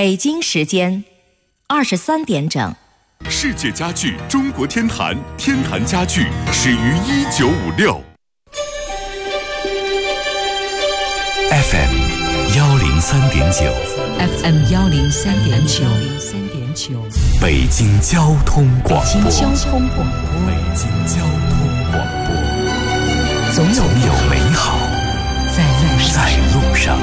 北京时间23点整。 世界家具中国天坛，天坛家具始于1956。FM 103.9 FM 103.9 北京交通广播。 北京交通广播，总有美好在路上。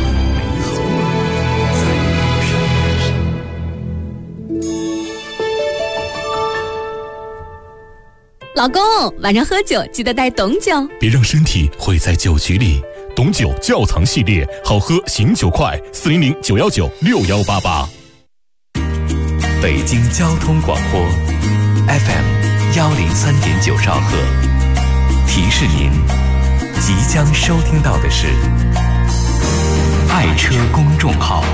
老公，晚上喝酒记得带董酒， 别让身体毁在酒局里。董酒窖藏系列，好喝醒酒快，400-919-6188。 北京交通广播 FM 103.9兆赫，提示您即将收听到的是爱车公众号。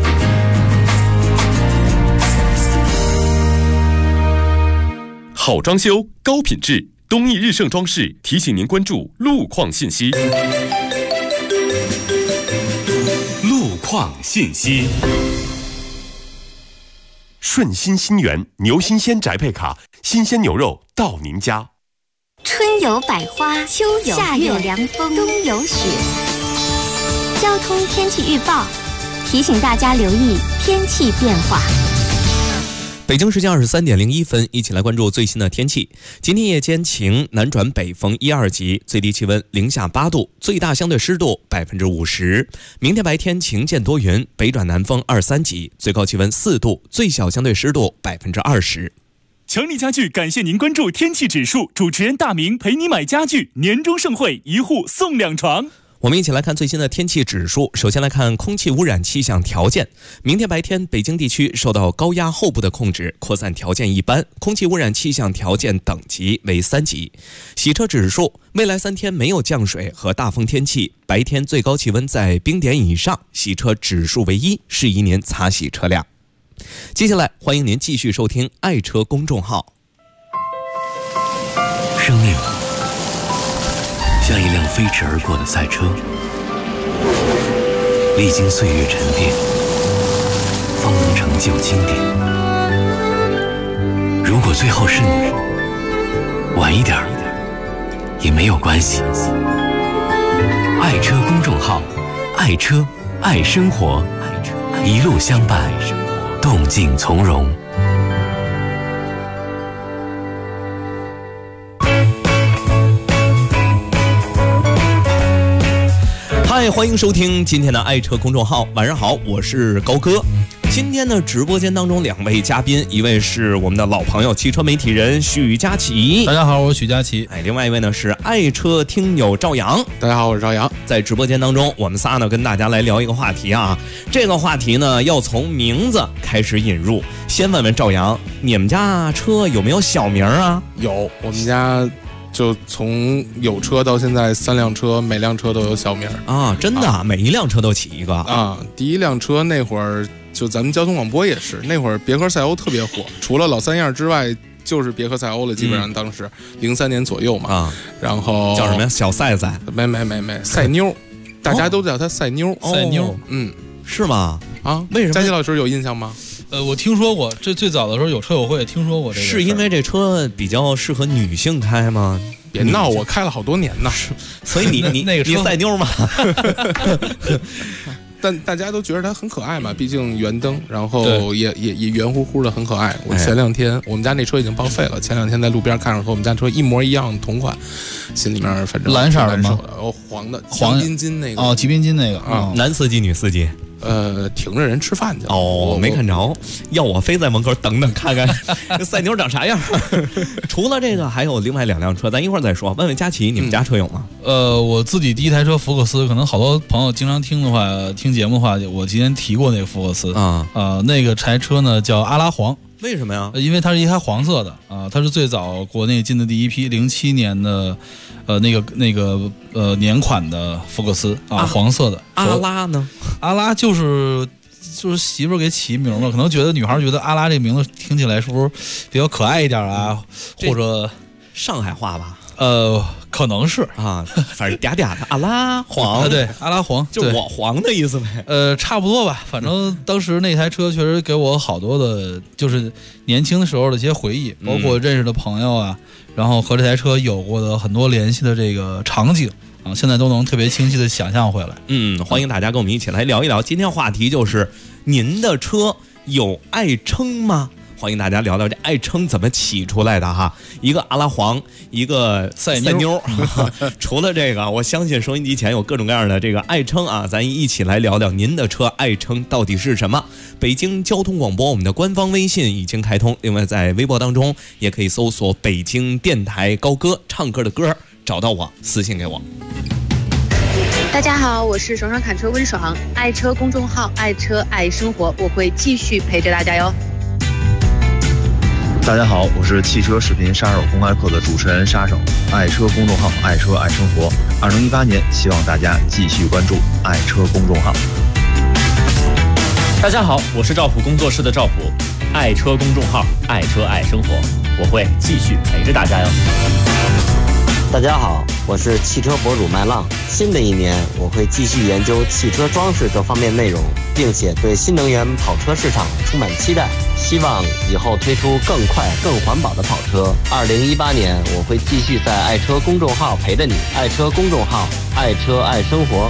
好装修，高品质，东义日盛装饰提醒您关注路况信息。路况信息。顺心新源牛新鲜宅配卡，新鲜牛肉到您家。 春有百花，秋有夏有凉风，冬有雪。交通天气预报提醒大家留意天气变化。 北京时间23点01分，一起来关注最新的天气。今天夜间晴，南转北风1、2级，最低气温零下8度，最大相对湿度50%。明天白天晴见多云，北转南风2、3级，最高气温4度，最小相对湿度20%。 强力家具感谢您关注天气指数，主持人大明陪你买家具，年终盛会，1户送2床。 我们一起来看最新的天气指数。首先来看空气污染气象条件。明天白天，北京地区受到高压后部的控制，扩散条件一般，空气污染气象条件等级为3级。洗车指数，未来3天没有降水和大风天气，白天最高气温在冰点以上，洗车指数为1，适宜您擦洗车辆。接下来欢迎您继续收听爱车公众号。 生命像一辆飞驰而过的赛车，历经岁月沉淀，方能成就经典。如果最后是你，晚一点也没有关系。爱车公众号，爱车爱生活，一路相伴，动静从容。 嗨，欢迎收听今天的爱车公众号。晚上好，我是高哥。今天的直播间当中2位嘉宾，一位是我们的老朋友汽车媒体人许佳琪， 大家好，我是许佳琪。 另外一位呢是爱车听友赵阳， 大家好，我是赵阳。 在直播间当中，我们仨呢跟大家来聊一个话题啊。这个话题呢要从名字开始引入。先问问赵阳，你们家车有没有小名啊？ 有，我们家就从有车到现在3辆车，每辆车都有小名啊！真的啊，每一辆车都起一个啊。第一辆车那会儿，就咱们交通广播也是，那会儿别克赛欧特别火，除了老三样之外，就是别克赛欧了。基本上当时03年左右嘛啊。然后叫什么呀？小赛赛？ 没，赛妞，大家都叫它赛妞。 赛妞，是吗？ 啊， 为什么？ 佳琪老师有印象吗？ 我听说过，这最早的时候有车友会听说过这个。 是因为这车比较适合女性开吗？ 别闹，我开了好多年呢。 所以你那个你赛妞吗？ 但大家都觉得它很可爱嘛，毕竟圆灯，然后也圆乎乎的，很可爱。我前2天我们家那车已经报废了，前2天在路边看着和我们家车一模一样的同款，心里面反正蓝色的吗？ 黄的，黄金金那个哦，骑兵金那个啊，男司机女司机。 停着人吃饭去了。 哦，没看着，要我非在门口等等看看这赛妞长啥样。除了这个，还有另外2辆车，咱一会儿再说。问问佳琪，你们家车有吗？ 我自己第一台车福克斯，可能好多朋友经常听节目的话，我今天提过那个福克斯那个台车呢叫阿拉黄。 为什么呀？ 因为它是一台黄色的啊，它是最早国内进的第一批07年的年款的福克斯啊，黄色的。 阿拉呢？ 阿拉就是媳妇儿给起名了，可能觉得女孩觉得阿拉这名字听起来是不是比较可爱一点啊，或者上海话吧？ 可能是啊，反正嗲嗲的阿拉黄， 对，阿拉黄， 就我黄的意思呗。 差不多吧。反正当时那台车确实给我好多的，就是年轻的时候的一些回忆，包括认识的朋友啊，然后和这台车有过的很多联系的这个场景啊，现在都能特别清晰的想象回来。 欢迎大家跟我们一起来聊一聊。今天话题就是您的车有爱称吗？欢迎大家聊聊这爱称怎么起出来的哈，一个阿拉黄，一个赛妞。除了这个，我相信收音机前有各种各样的这个爱称啊，咱一起来聊聊您的车爱称到底是什么。北京交通广播我们的官方微信已经开通，另外在微博当中也可以搜索北京电台高歌，唱歌的歌，找到我私信给我。 大家好，我是爽爽侃车温爽，爱车公众号爱车爱生活，我会继续陪着大家哟。 大家好，我是汽车视频杀手公开课的主持人杀手，爱车公众号爱车爱生活。2018年，希望大家继续关注爱车公众号。 大家好，我是赵普工作室的赵普，爱车公众号爱车爱生活，我会继续陪着大家哟。 大家好，我是汽车博主麦浪。新的一年，我会继续研究汽车装饰这方面内容，并且对新能源跑车市场充满期待，希望以后推出更快、更环保的跑车。2018年，我会继续在爱车公众号陪着你，爱车公众号，爱车爱生活。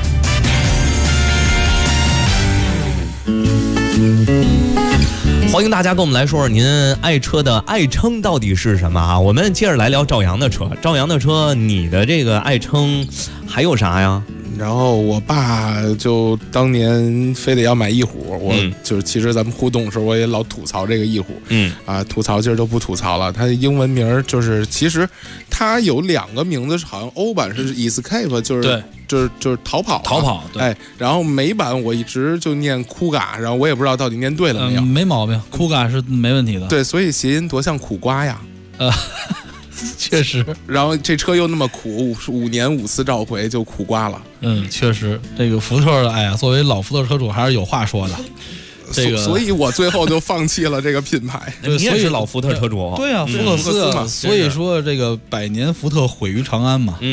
欢迎大家跟我们来说说您爱车的爱称到底是什么啊？我们接着来聊赵阳的车。赵阳的车，你的这个爱称还有啥呀？ 然后我爸就当年非得要买翼虎，我就是其实咱们互动的时候我也老吐槽这个翼虎，吐槽今儿就不吐槽了。它的英文名就是其实它有2个名字，好像欧版是 Escape， 就是逃跑， 对。 然后美版我一直就念酷嘎，然后我也不知道到底念对了没有。 没毛病，酷嘎是没问题的。 对，所以谐音多像苦瓜呀。 确实， 然后这车又那么苦，5年5次召回就苦瓜了。 确实，这个福特的，哎呀，作为老福特车主还是有话说的。这个， 所以我最后就放弃了这个品牌。 你也是老福特车主， 对啊，福克斯嘛。所以说这个100年福特毁于长安嘛。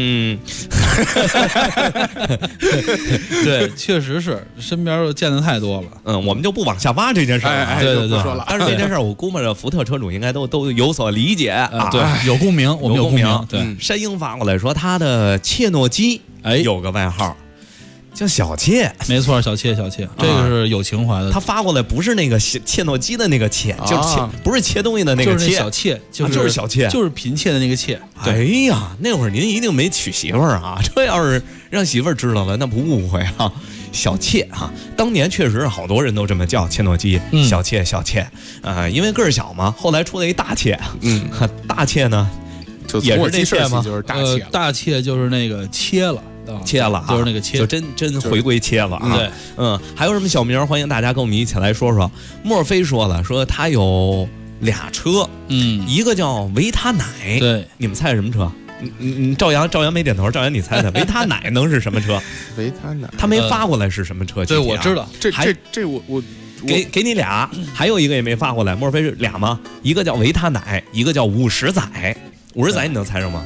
对，确实是身边见的太多了。 我们就不往下挖这件事儿。 对， 说了。 但是这件事儿，我估摸着福特车主应该都有所理解啊。 对，有共鸣，我们有共鸣。对， 山鹰发过来说他的切诺基有个外号。叫小切， 没错，小切，这个是有情怀的。 他发过来不是那个切诺基的那个切，就是切，不是切东西的那个切， 就是小切， 就是小切， 就是剽窃的那个切。 哎呀，那会儿您一定没娶媳妇儿啊！这要是让媳妇儿知道了，那不误会啊！小切啊，当年确实好多人都这么叫切诺基，小切，因为个儿小嘛。后来出了一大切，大切呢，也是这切吗？ 就是大切， 大切就是那个切了。就是那个切， 就真回归切了啊！ 对， 还有什么小名？欢迎大家跟我们一起来说说。墨菲说了，说他有2车，一个叫维他奶， 对， 你们猜是什么车？赵阳没点头，赵阳你猜猜，维他奶能是什么车？ 维他奶， 他没发过来是什么车？ 对，我知道， 这我给你俩，还有一个也没发过来。墨菲是俩吗？一个叫维他奶，一个叫50载。50载你能猜上吗？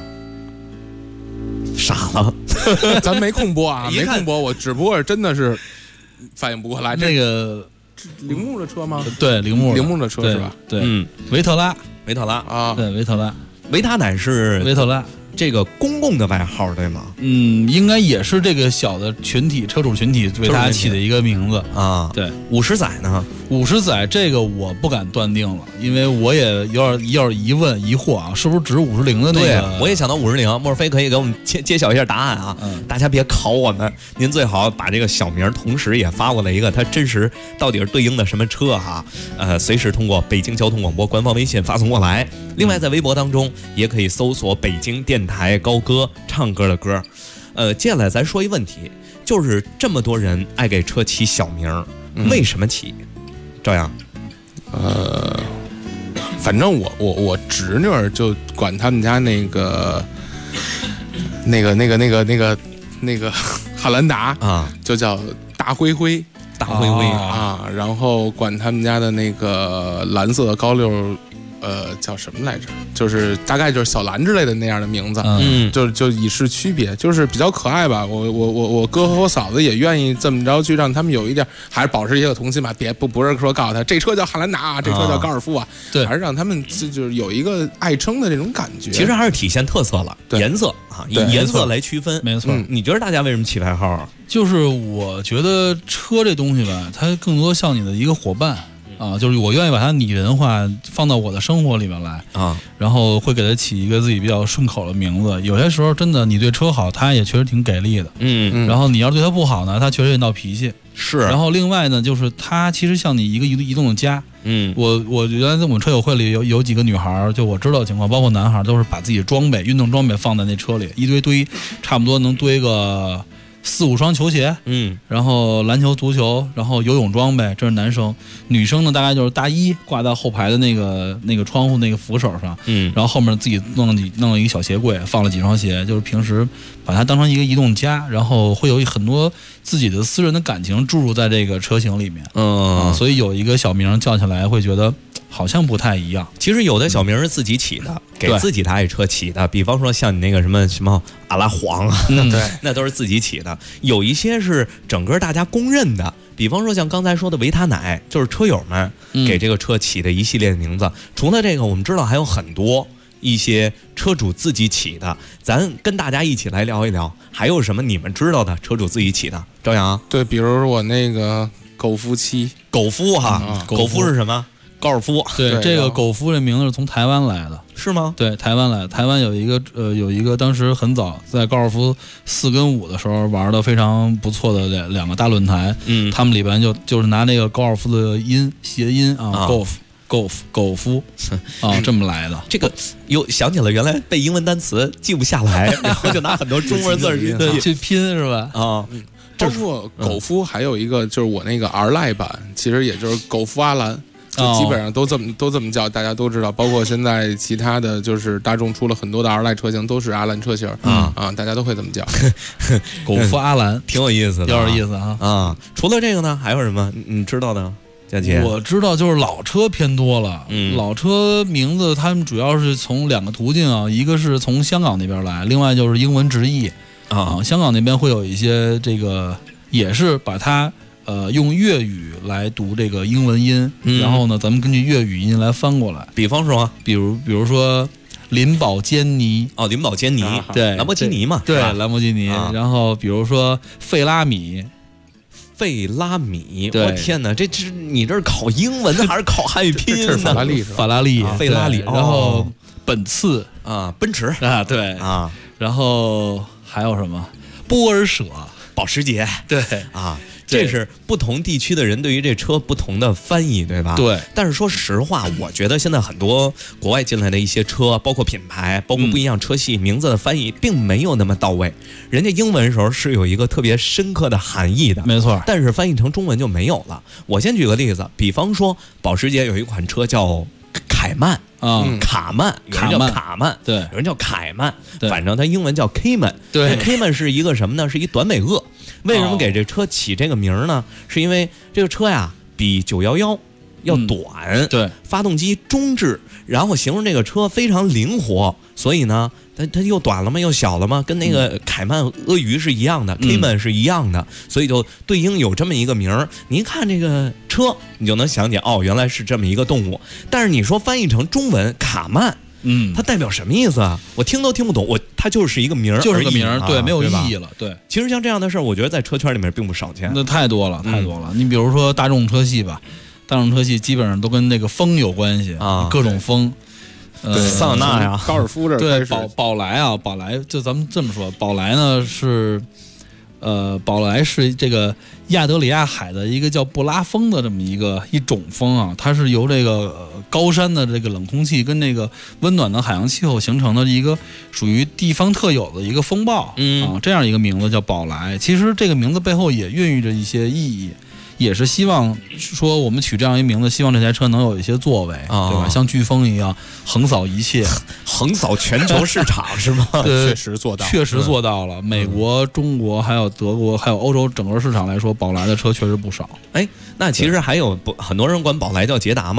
傻了， 咱没空播啊，没空播，我只不过真的是反应不过来。 那个铃木的车吗？ 对，铃木的车是吧？ 对，维特拉啊， 对，维特拉， 维他奶是维特拉。 这个公共的外号对吗？ 应该也是这个小的群体车主群体为他起的一个名字啊。 对 ，50载呢 ？50载这个我不敢断定了，因为我也有点疑惑啊，是不是指50铃的那个？ 对，我也想到50铃。墨菲可以给我们揭晓一下答案啊！大家别考我们，您最好把这个小名同时也发过来一个，它真实到底是对应的什么车哈？随时通过北京交通广播官方微信发送过来。另外在微博当中也可以搜索北京电台高歌，唱歌的歌。接下来咱说一问题，就是这么多人爱给车起小名，为什么起？赵阳， 反正我侄女就管他们家那个汉兰达啊， 就叫大灰灰啊， 然后管他们家的那个蓝色的高溜叫什么来着？就是大概就是小蓝之类的那样的名字，就以示区别，就是比较可爱吧。我哥和我嫂子也愿意这么着去让他们有一点，还是保持一个童心吧，不是说告诉他这车叫汉兰达，这车叫高尔夫啊， 对， 还是让他们就是有一个爱称的这种感觉。 其实还是体现特色了，颜色啊，以颜色来区分， 没错。 你觉得大家为什么起外号啊？ 就是我觉得车这东西吧，它更多像你的一个伙伴。就是我愿意把它拟人化，放到我的生活里面来啊，然后会给它起一个自己比较顺口的名字。有些时候真的，你对车好，它也确实挺给力的，然后你要对它不好呢，它确实也闹脾气。 是。 然后另外呢，就是它其实像你一个移动的家。我原来在我们车友会里有几个女孩，就我知道的情况，包括男孩，都是把自己装备、运动装备放在那车里，一堆，差不多能堆个4-5双球鞋，然后篮球、足球，然后游泳装备，这是男生。女生呢，大概就是大衣挂在后排的那个窗户那个扶手上，然后后面自己弄了一个小鞋柜，放了几双鞋，就是平时把它当成一个移动家，然后会有很多自己的私人的感情注入在这个车型里面，所以有一个小名叫起来会觉得好像不太一样。 其实有的小名是自己起的，给自己的爱车起的，比方说像你那个什么阿拉黄啊，对，那都是自己起的。有一些是整个大家公认的，比方说像刚才说的维他奶，就是车友们给这个车起的一系列的名字。除了这个，我们知道还有很多一些车主自己起的，咱跟大家一起来聊一聊，还有什么你们知道的车主自己起的？朝阳， 对，比如我那个狗夫7， 狗夫哈，狗夫是什么？高尔夫。 对，这个狗夫这名字是从台湾来的， 是吗？ 对，台湾来的。台湾有一个当时很早在高尔夫4跟5的时候玩的非常不错的两个大论坛，他们里边就是拿那个高尔夫的谐音啊 ，golf 夫啊这么来的。 这个又想起了原来背英文单词记不下来，然后就拿很多中文字去拼是吧？ 啊。包括狗夫还有一个就是我那个 R 赖版，其实也就是狗夫阿兰。就基本上都这么叫，大家都知道。包括现在其他的就是大众出了很多的 R 赖车型，都是阿兰车型大家都会这么叫。 狗夫阿兰挺有意思的， 有点意思啊。 除了这个呢，还有什么你知道的？佳琪， 我知道就是老车偏多了。老车名字他们主要是从2个途径啊，一个是从香港那边来，另外就是英文直译啊。香港那边会有一些这个也是把它。用粤语来读这个英文音，然后呢，咱们根据粤语音来翻过来。 比方说， 比如说林宝坚尼， 林宝坚尼， 对， 兰博基尼嘛， 对，兰博基尼。然后比如说费拉米， 我天哪，这是你这是考英文还是考汉语拼音呢？ 法拉利， 费拉利。 然后本次奔驰啊，对啊，然后还有什么波尔舍、 保时捷， 对啊。这是不同地区的人对于这车不同的翻译，对吧？ 对。 但是说实话，我觉得现在很多国外进来的一些车，包括品牌，包括不一样车系，名字的翻译并没有那么到位。人家英文时候是有一个特别深刻的含义的， 没错。 但是翻译成中文就没有了。我先举个例子，比方说保时捷有一款车叫凯曼。卡曼，有人叫卡曼， 对， 有人叫凯曼，反正它英文叫 Cayman， 对 ，Cayman 是一个什么呢？是一短尾鳄。为什么给这车起这个名呢？是因为这个车呀比911要短， 对， 发动机中置，然后形容这个车非常灵活，所以呢，它又短了吗？又小了吗？跟那个凯曼鳄鱼是一样的，Cayman 是一样的，所以就对应有这么一个名儿。你一看这个车，你就能想起原来是这么一个动物。但是你说翻译成中文卡曼，它代表什么意思啊？我听都听不懂。它就是一个名儿， 就是个名儿，对，没有意义了。对， 其实像这样的事儿，我觉得在车圈里面并不少见。 那太多了，太多了。你比如说大众车系吧，大众车系基本上都跟那个风有关系啊，各种风。 桑塔纳呀， 高尔夫这对，宝来啊，宝来就咱们这么说，宝来呢是。宝来是这个亚得里亚海的一个叫布拉风的这么一种风啊，它是由这个高山的这个冷空气跟那个温暖的海洋气候形成的一个属于地方特有的一个风暴这样一个名字叫宝来。其实这个名字背后也孕育着一些意义，也是希望说我们取这样一名字，希望这台车能有一些作为，对吧？像飓风一样横扫一切， 横扫全球市场是吗？ 确实做到了。美国、中国还有德国还有欧洲整个市场来说，宝来的车确实不少。 那其实还有很多人管宝来叫捷达嘛。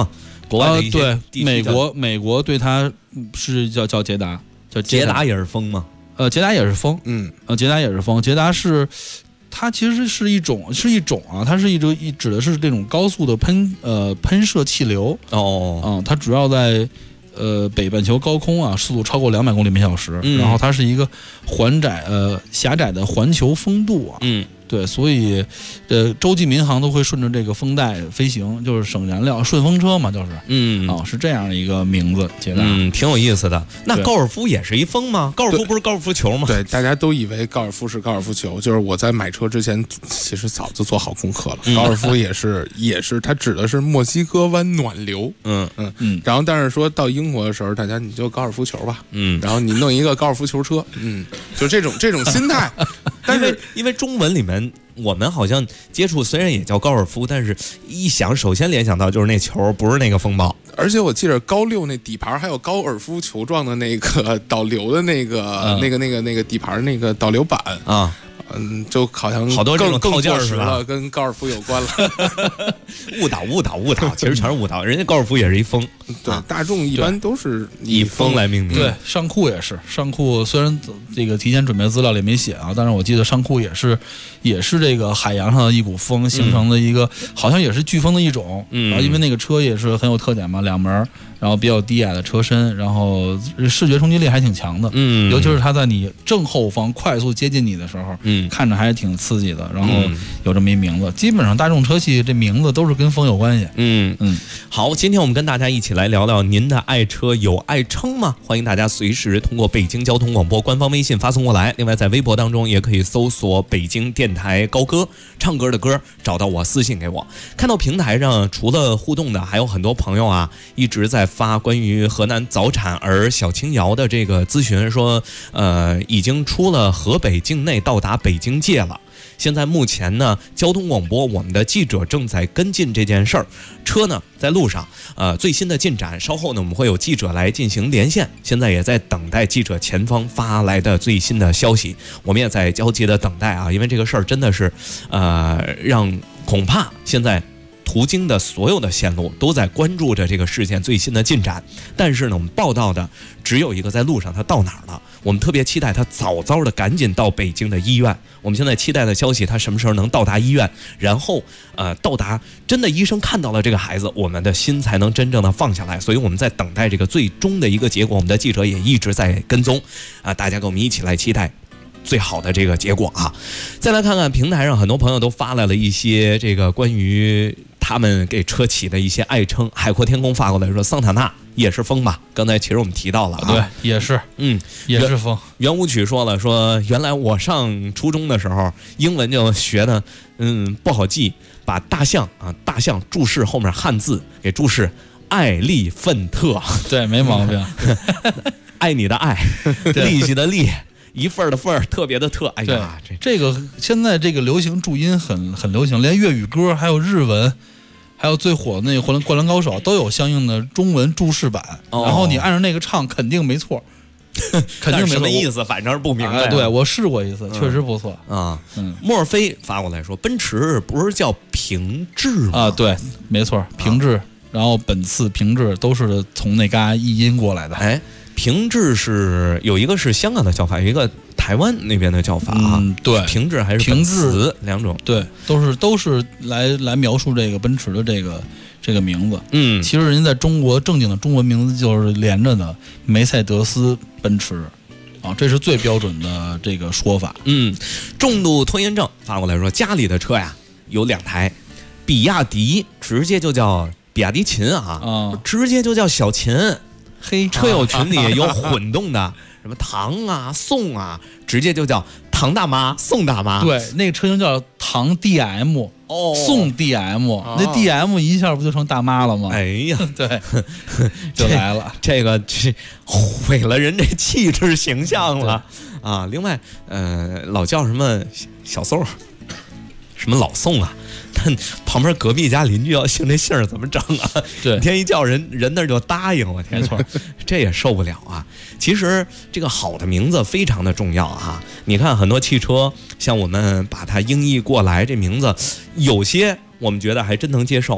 国外的一些对地区美国对它是叫捷达，叫捷达也是风吗？ 捷达也是风，捷达也是风，捷达是。它其实是一种啊，它是指的是这种高速的喷射气流它主要在北半球高空啊，速度超过200公里每小时，然后它是一个狭窄的环球风度啊，对，所以洲际民航都会顺着这个风带飞行，就是省燃料，顺风车嘛，就是是这样的一个名字，捷达， 挺有意思的。那高尔夫也是一风吗？高尔夫不是高尔夫球吗？ 对，大家都以为高尔夫是高尔夫球，就是我在买车之前其实早就做好功课了。高尔夫也是，它指的是墨西哥湾暖流，然后但是说到英国的时候，大家你就高尔夫球吧，然后你弄一个高尔夫球车，就这种心态。但是因为中文里面我们好像接触虽然也叫高尔夫，但是一想首先联想到就是那球，不是那个风暴。 而且我记得高6那底盘还有高尔夫球状的那个导流的那个底盘那个导流板啊。就好像好多这种套件是吧？ 跟高尔夫有关了。 误导，其实全是误导。人家高尔夫也是一风， 对，大众一般都是以风来命名。 对，上库也是，上库虽然这个提前准备资料里没写啊，但是我记得上库也是这个海洋上的一股风形成的一个，好像也是飓风的一种。然后因为那个车也是很有特点嘛，2门。然后比较低矮的车身，然后视觉冲击力还挺强的，尤其是它在你正后方快速接近你的时候，看着还是挺刺激的。然后有这么一名字，基本上大众车系这名字都是跟风有关系。 好，今天我们跟大家一起来聊聊您的爱车有爱称吗？欢迎大家随时通过北京交通广播官方微信发送过来。另外在微博当中也可以搜索北京电台高歌，唱歌的歌，找到我私信给我。看到平台上除了互动的，还有很多朋友啊一直在发关于河南早产儿小青瑶的这个咨询，说已经出了河北境内到达北京界了。现在目前呢，交通广播我们的记者正在跟进这件事儿，车呢在路上，最新的进展，稍后呢我们会有记者来进行连线，现在也在等待记者前方发来的最新的消息，我们也在焦急的等待啊，因为这个事儿真的是，让恐怕现在途经的所有的线路都在关注着这个事件最新的进展，但是呢，我们报道的只有一个在路上，他到哪儿了？我们特别期待他早早的赶紧到北京的医院。我们现在期待的消息，他什么时候能到达医院？然后到达真的医生看到了这个孩子，我们的心才能真正的放下来。所以我们在等待这个最终的一个结果，我们的记者也一直在跟踪啊，大家跟我们一起来期待最好的这个结果啊！再来看看平台上很多朋友都发来了一些这个关于他们给车起的一些爱称。海阔天空发过来说桑塔纳也是风吧？刚才其实我们提到了啊， 对，也是，也是风。 圆舞曲说了，说原来我上初中的时候英文就学的不好记，把大象注释后面汉字给注释艾利奋特， 对，没毛病。 爱你的爱，利息的利。一份的份，特别的特，哎呀， 这个现在这个流行注音很流行，连粤语歌还有日文，还有最火的那个《灌篮高手》都有相应的中文注释版，然后你按照那个唱，肯定没错，肯定没错。 什么意思？反正是不明白。 对，我试过一次，确实不错啊。墨菲发过来说，奔驰不是叫平治吗？ 啊，对，没错，平治，然后本次平治都是从那嘎译音过来的。 哎。平治是有一个是香港的叫法，有一个台湾那边的叫法啊。 对， 平治还是平治两种， 对，都是来描述这个奔驰的这个名字。其实人家在中国正经的中文名字就是连着的梅赛德斯奔驰啊，这是最标准的这个说法。 重度拖延症发过来说，家里的车呀有2台，比亚迪直接就叫比亚迪秦啊，直接就叫小秦。 嘿， 车友群里有混动的，什么唐啊、宋啊，直接就叫唐大妈、宋大妈。 对，那个车型叫唐 DM， 宋 DM，那 DM 一下不就成大妈了吗？ 哎呀， 对，就来了， 这个毁了人这气质形象了啊！另外，老叫什么小宋，什么老宋啊？但旁边隔壁家邻居要姓这姓怎么整啊？ 对， 天一叫人那就答应，我天， 没错， 这也受不了啊。其实这个好的名字非常的重要啊。你看很多汽车，像我们把它音译过来，这名字有些我们觉得还真能接受，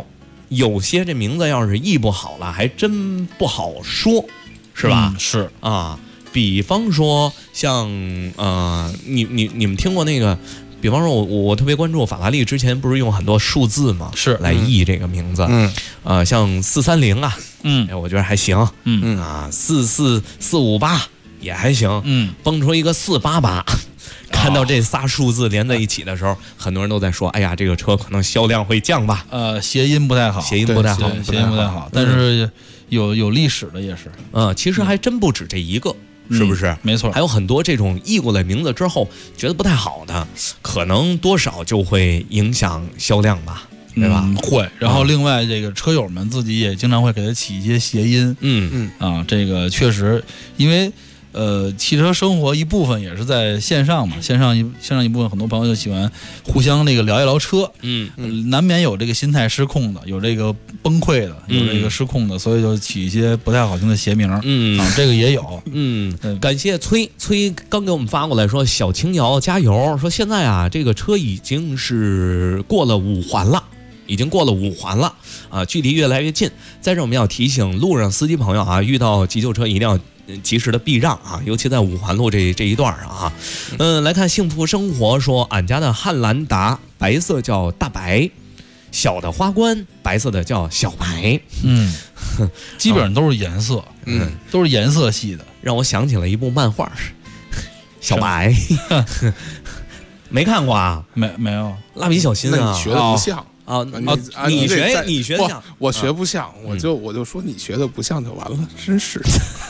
有些这名字要是译不好了，还真不好说，是吧？ 是啊，比方说像你们听过那个？比方说我特别关注法拉利之前不是用很多数字嘛， 是来译这个名字，像430啊，我觉得还行，啊44458也还行，蹦出一个488，看到这仨数字连在一起的时候，很多人都在说，哎呀，这个车可能销量会降吧？ 谐音不太好， 谐音不太好， 但是有历史的也是， 其实还真不止这一个。是不是？ 没错， 还有很多这种译过来名字之后觉得不太好的，可能多少就会影响销量吧，对吧？ 会。然后另外这个车友们自己也经常会给它起一些谐音，这个确实，因为汽车生活一部分也是在线上嘛，线上一部分很多朋友就喜欢互相那个聊一聊车，难免有这个心态失控的，有这个崩溃的，有这个失控的，所以就起一些不太好听的谐名，这个也有， 感谢崔刚给我们发过来说，小青瑶加油，说现在啊这个车已经是过了5环了。已经过了5环了啊，距离越来越近。在这我们要提醒路上司机朋友啊，遇到急救车一定要及时的避让啊，尤其在5环路这一段上啊。来看幸福生活说，俺家的汉兰达白色叫大白，小的花冠白色的叫小白， 基本上都是颜色，都是颜色系的， 让我想起了一部漫画，小白，没看过啊？ 没有， 蜡笔小新啊？ 那你学的不像。 你学像， 我学不像，我就说你学的不像就完了，真是。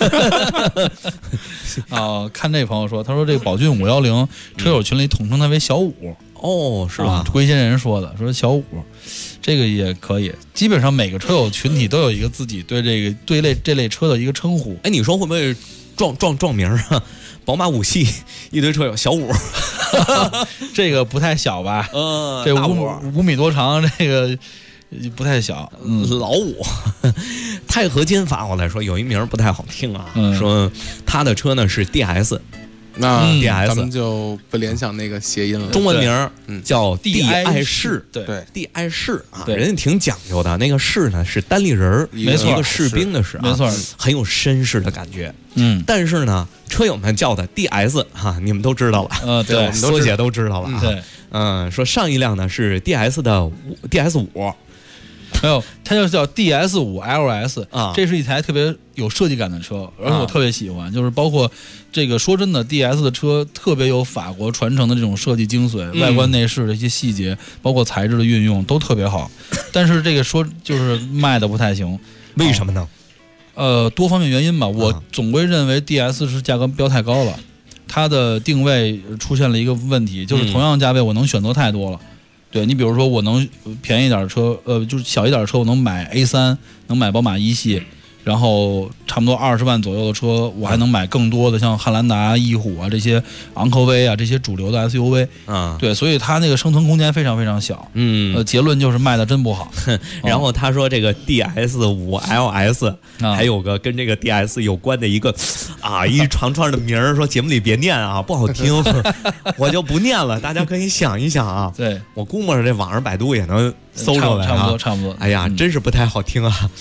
看这朋友说，他说这个宝骏510车友群里统称他为小五， 是吧？ 龟仙人说的，说小五，这个也可以。基本上每个车友群体都有一个自己对这类车的一个称呼。 哎，你说会不会撞名啊？宝马5系一堆车友小五。 这个不太小吧？这5米多长，这个不太小。 老五，太和金发过来说有一名不太好听啊，说他的车呢是 DS， 那 DS 咱们就不联想那个谐音了。 中文名叫地爱士， 对， 地爱士啊，人家挺讲究的。那个士呢是单立人， 没错， 一个士兵的士， 没错， 很有绅士的感觉。但是呢，车友们叫的 DS 哈，你们都知道了， 对， 缩写都知道了。 对， 说上一辆呢是 DS 的 DS5。 没有，它就叫 DS5 LS 啊，这是一台特别有设计感的车，而且我特别喜欢。就是包括这个，说真的 ，DS 的车特别有法国传承的这种设计精髓，外观内饰的一些细节，包括材质的运用都特别好。但是这个就是卖的不太行， 为什么呢？ 多方面原因吧。我总归认为 DS 是价格标太高了，它的定位出现了一个问题，就是同样价位我能选择太多了。对，你比如说我能便宜一点的车，就是小一点的车，我能买 A3，能买宝马1系，然后差不多20万左右的车，我还能买更多的像汉兰达、翼虎啊这些昂科威啊这些主流的 SUV。对，所以它那个生存空间非常非常小。结论就是卖的真不好。 然后他说这个 DS5 LS 还有个跟这个 DS 有关的一个一长串的名儿，说节目里别念啊，不好听，我就不念了，大家可以想一想啊。 对， 我估摸着这网上百度也能搜出来， 差不多。 哎呀，真是不太好听啊。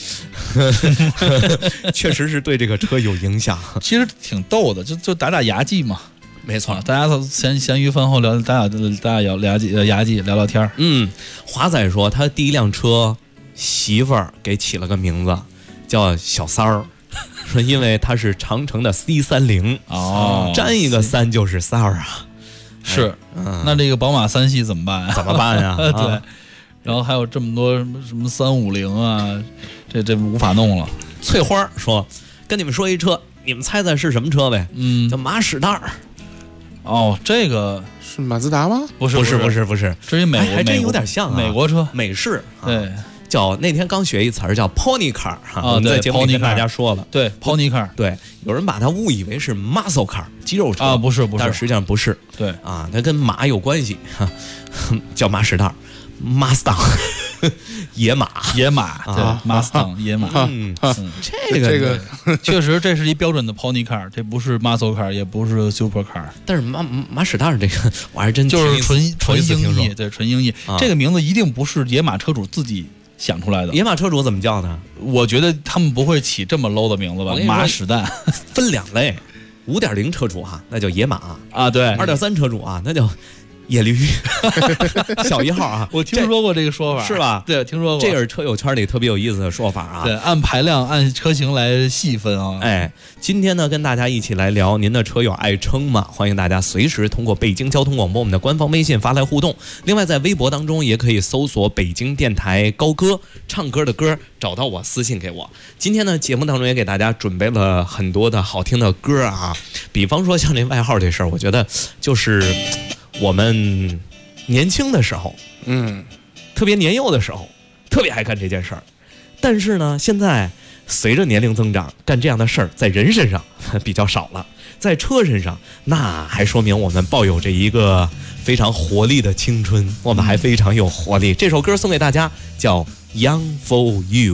确实是对这个车有影响。 其实挺逗的，就打牙祭嘛。 没错， 大家闲鱼饭后聊，大家聊牙祭聊聊天。 华仔说他第一辆车媳妇儿给起了个名字叫小三儿，说因为他是长城的 C30沾一个3就是三儿啊。 是，那这个宝马3系怎么办呀？ 怎么办呀？ 对，然后还有这么多什么350啊，这无法弄了。 翠花说跟你们说一车，你们猜猜是什么车呗？叫马史大。 这个是马自达吗？ 不是， 这是还真有点像美国车， 美式。 对， 叫那天刚学一词儿叫 Pony Car 我们在节目里跟大家说了。 对 ，Pony Car， 对，有人把它误以为是 Muscle Car 肌肉车不是， 但是实际上不是。 对它跟马有关系叫马史大。Mustang 野马对 Mustang 野马。 这个确实这是一标准的 Pony Car， 这不是 Muscle Car， 也不是 Super Car。 但是马史大这个我还真就是纯英译，对，纯英译。 这个名字一定不是野马车主自己想出来的。 野马车主怎么叫呢？ 我觉得他们不会起这么 low 的名字吧？马屎蛋分2类，5.0 车主那叫野马啊，对 ，2.3 车主那叫野驴，小1号我听说过这个说法， 是吧？ 对，听说过。 这是车友圈里特别有意思的说法对，按排量、按车型来细分今天呢，跟大家一起来聊您的车友爱称吗？欢迎大家随时通过北京交通广播我们的官方微信发来互动。另外，在微博当中也可以搜索北京电台高歌，唱歌的歌，找到我私信给我。今天呢，节目当中也给大家准备了很多的好听的歌比方说像这外号这事儿，我觉得就是我们年轻的时候，特别年幼的时候，特别爱干这件事儿。但是呢，现在随着年龄增长，干这样的事儿在人身上比较少了，在车身上，那还说明我们抱有着一个非常活力的青春，我们还非常有活力。这首歌送给大家，叫《Young for You》。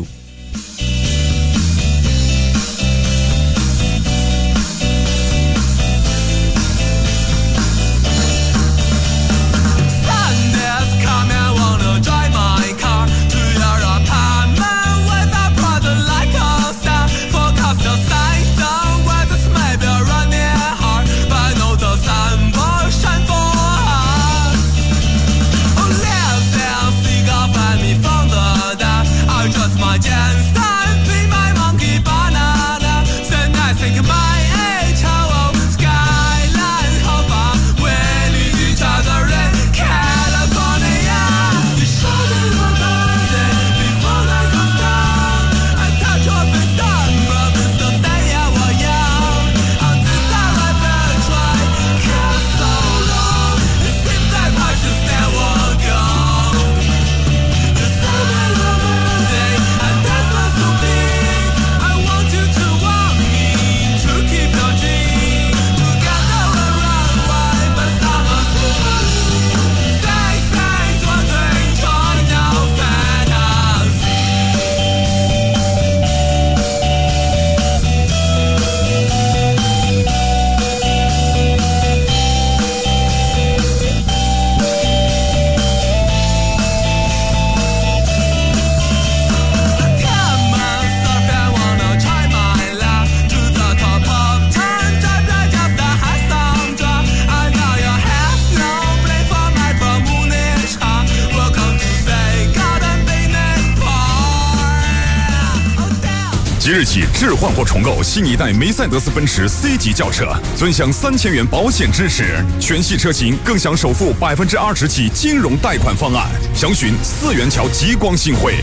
即日起置换或重购新一代梅赛德斯奔驰 C 级轿车，尊享3000元保险支持，全系车型更享首付20%起金融贷款方案。详询4元桥极光新汇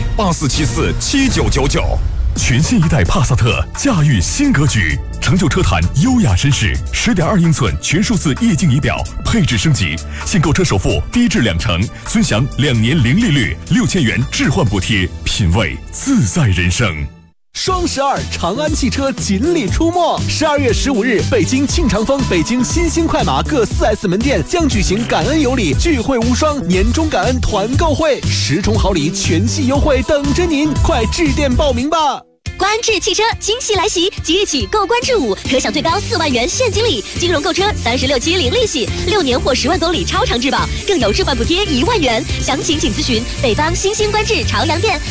84747999。全新一代帕萨特驾驭新格局，成就车坛优雅绅士，10.2英寸全数字液晶仪表，配置升级，现购车首付低至2成，尊享2年零利率，6000元置换补贴，品味自在人生。 双12长安汽车锦鲤出没，12月15日，北京庆长峰、北京新兴快马各4S 门店将举行感恩有礼聚会无双年终感恩团购会，10重好礼全系优惠等着您，快致电报名吧！ 观致汽车惊喜来袭，即日起购观致5可享最高4万元现金礼，金融购车36期零利息，6年或10万公里超长质保，更有置换补贴1万元。详情请咨询北方新兴观致朝阳店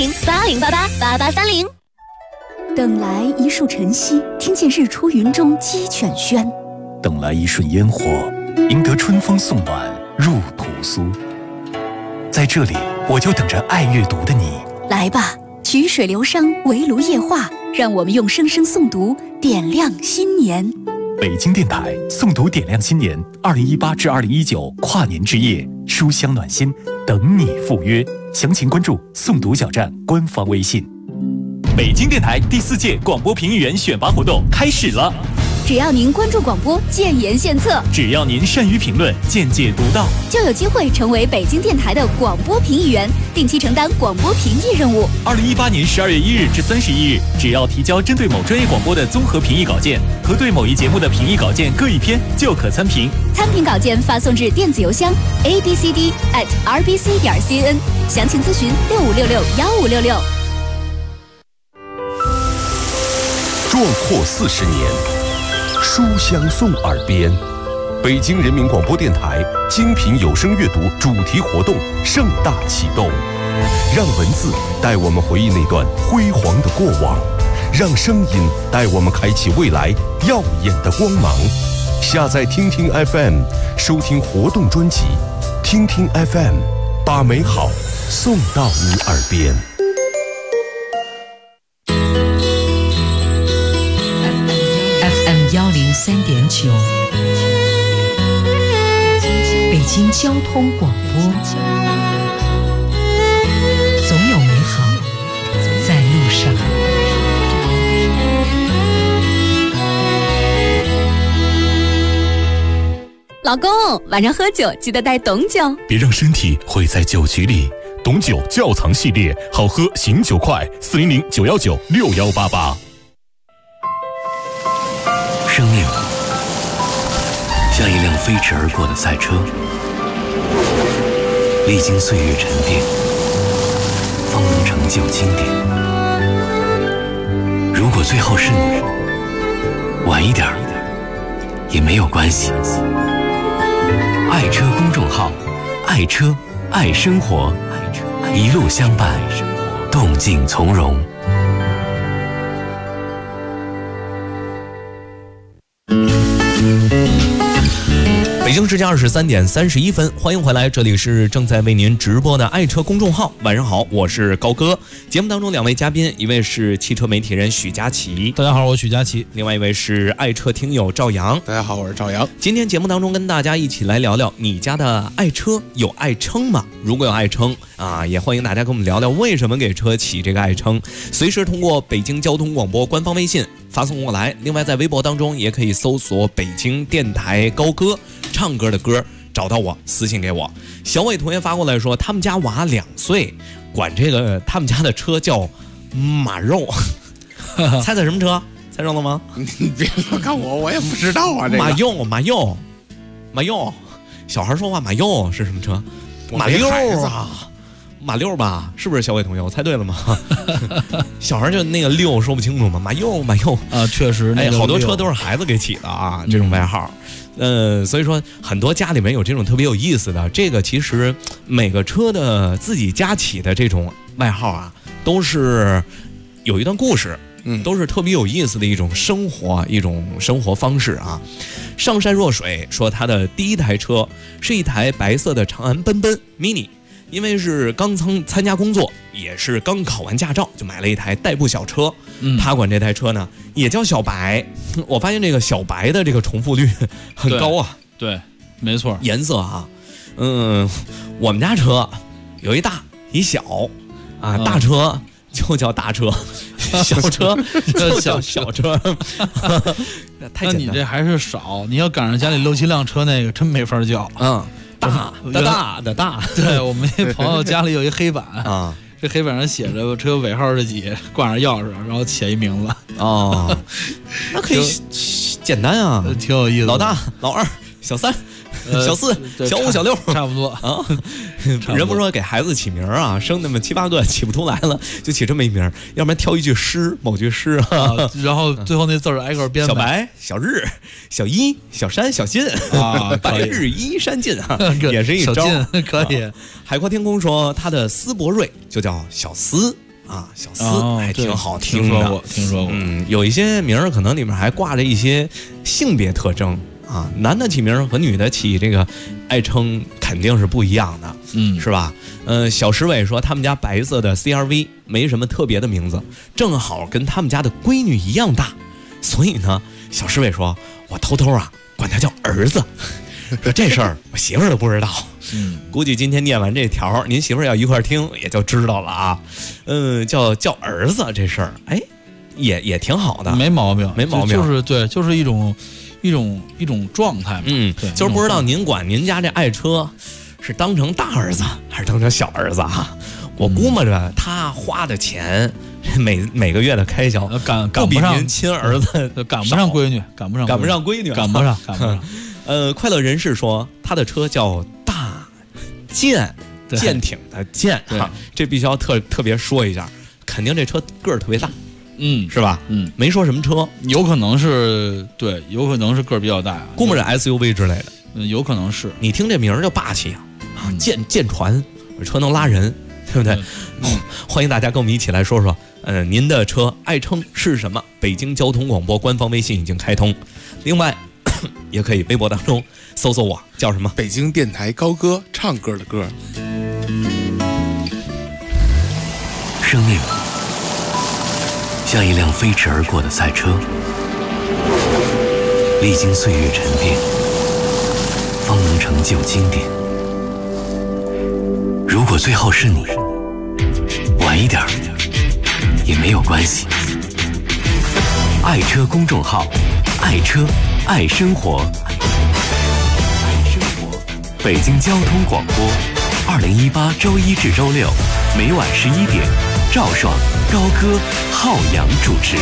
01080888830。 等来一树晨曦，听见日出云中鸡犬喧； 等来一瞬烟火，赢得春风送暖入屠苏。在这里，我就等着爱阅读的你。 来吧，曲水流觞，围炉夜话，让我们用声声诵读点亮新年。 北京电台诵读点亮新年2018至2019跨年之夜，书香暖心，等你赴约。详情关注诵读小站官方微信。北京电台第4届广播评议员选拔活动开始了， 只要您关注广播，建言献策； 只要您善于评论，见解独到， 就有机会成为北京电台的广播评议员，定期承担广播评议任务。 2018年12月1日至31日，只要提交针对某专业广播的综合评议稿件和对某一节目的评议稿件各1篇，就可参评。 参评稿件发送至电子邮箱 abcd@rbc.cn， 详情咨询65661566。 壮阔40年，书香送耳边， 北京人民广播电台精品有声阅读主题活动盛大启动，让文字带我们回忆那段辉煌的过往，让声音带我们开启未来耀眼的光芒。下载听听 FM， 收听活动专辑，听听 FM， 把美好送到你耳边。 FM 103.9，北京交通广播，总有美好在路上。 老公，晚上喝酒记得带董酒， 别让身体毁在酒局里。董酒窖藏系列，好喝醒酒快，400-919-6188。 生命像一辆飞驰而过的赛车，历经岁月沉淀，方能成就经典。如果最后是你，晚一点也没有关系。爱车公众号，爱车爱生活，一路相伴，动静从容。 北京时间23:31，欢迎回来，这里是正在为您直播的爱车公众号。晚上好，我是高哥。节目当中两位嘉宾，一位是汽车媒体人许佳琪， 大家好，我是许佳琪； 另外一位是爱车听友赵阳， 大家好，我是赵阳。 今天节目当中跟大家一起来聊聊，你家的爱车有爱称吗？如果有爱称啊，也欢迎大家跟我们聊聊为什么给车起这个爱称。随时通过北京交通广播官方微信发送过来，另外在微博当中也可以搜索北京电台高歌，唱歌的歌，找到我私信给我。小伟同学发过来说，他们家娃2岁，管这个他们家的车叫马肉。猜什么车？猜着了吗？ 你别说看我也不知道啊。这个马佑，小孩说话马佑是什么车？马六啊，马六吧？是不是小伟同学？我猜对了吗？小孩就那个六说不清楚吗？马佑啊，确实， 好多车都是孩子给起的啊，这种外号。所以说很多家里面有这种特别有意思的，这个其实每个车的自己家起的这种外号啊，都是有一段故事，都是特别有意思的一种生活方式啊。上善若水说他的第一台车是一台白色的长安奔奔 mini， 因为是刚参加工作，也是刚考完驾照，就买了一台代步小车。他管这台车呢也叫小白。我发现这个小白的这个重复率很高啊。 对，没错。 颜色啊，我们家车有一大一小啊，大车就叫大车，小车就叫小车。 那你这还是少，你要赶上家里6、7辆车，那个真没法叫。 大。 对，我们那朋友家里有一黑板啊，这黑板上写着车尾号是几，挂上钥匙，然后写一名字。 哦，那可以简单啊， 挺有意思。 老大、老二、小3、小4、小5、小6， 差不多啊。 人不说给孩子起名啊，生那么7、8个起不出来了，就起这么一名，要不然挑一句诗，某句诗啊， 然后最后那字儿挨个编。 小白、小日、小一、小山、小进啊，白日依山尽啊，也是一招， 可以。 海阔天空说他的思铂睿就叫小思。啊，小思还挺好听的， 听说过。 有一些名儿可能里面还挂着一些性别特征啊，男的起名和女的起这个爱称肯定是不一样的，是吧？小石伟说他们家白色的 CRV 没什么特别的名字，正好跟他们家的闺女一样大，所以呢，小石伟说我偷偷啊管他叫儿子。说这事儿我媳妇儿都不知道，估计今天念完这条，您媳妇儿要一块听也就知道了啊。叫儿子这事儿，哎，也挺好的， 没毛病， 就是对，就是一种状态嘛。 对，就是不知道您管您家这爱车是当成大儿子还是当成小儿子啊？我估摸着他花的钱每个月的开销赶不上您亲儿子， 赶不上闺女，赶不上闺女， 赶不上。 快乐人士说他的车叫大舰，舰艇的舰啊，这必须要特别说一下，肯定这车个儿特别大是吧？没说什么车， 有可能是对，有可能是个儿比较大， 估摸着 SUV 之类的， 有可能是。 你听这名儿就霸气啊，舰船，车能拉人，对不对？欢迎大家跟我们一起来说说，您的车爱称是什么？北京交通广播官方微信已经开通，另外也可以微博当中搜索我，叫什么？ 北京电台高歌，唱歌的歌。 生命像一辆飞驰而过的赛车，历经岁月沉淀，方能成就经典。如果最后是你，晚一点也没有关系。爱车公众号，爱车爱生活，北京交通广播，2018周一至周六每晚11点，赵爽、高歌、浩洋主持。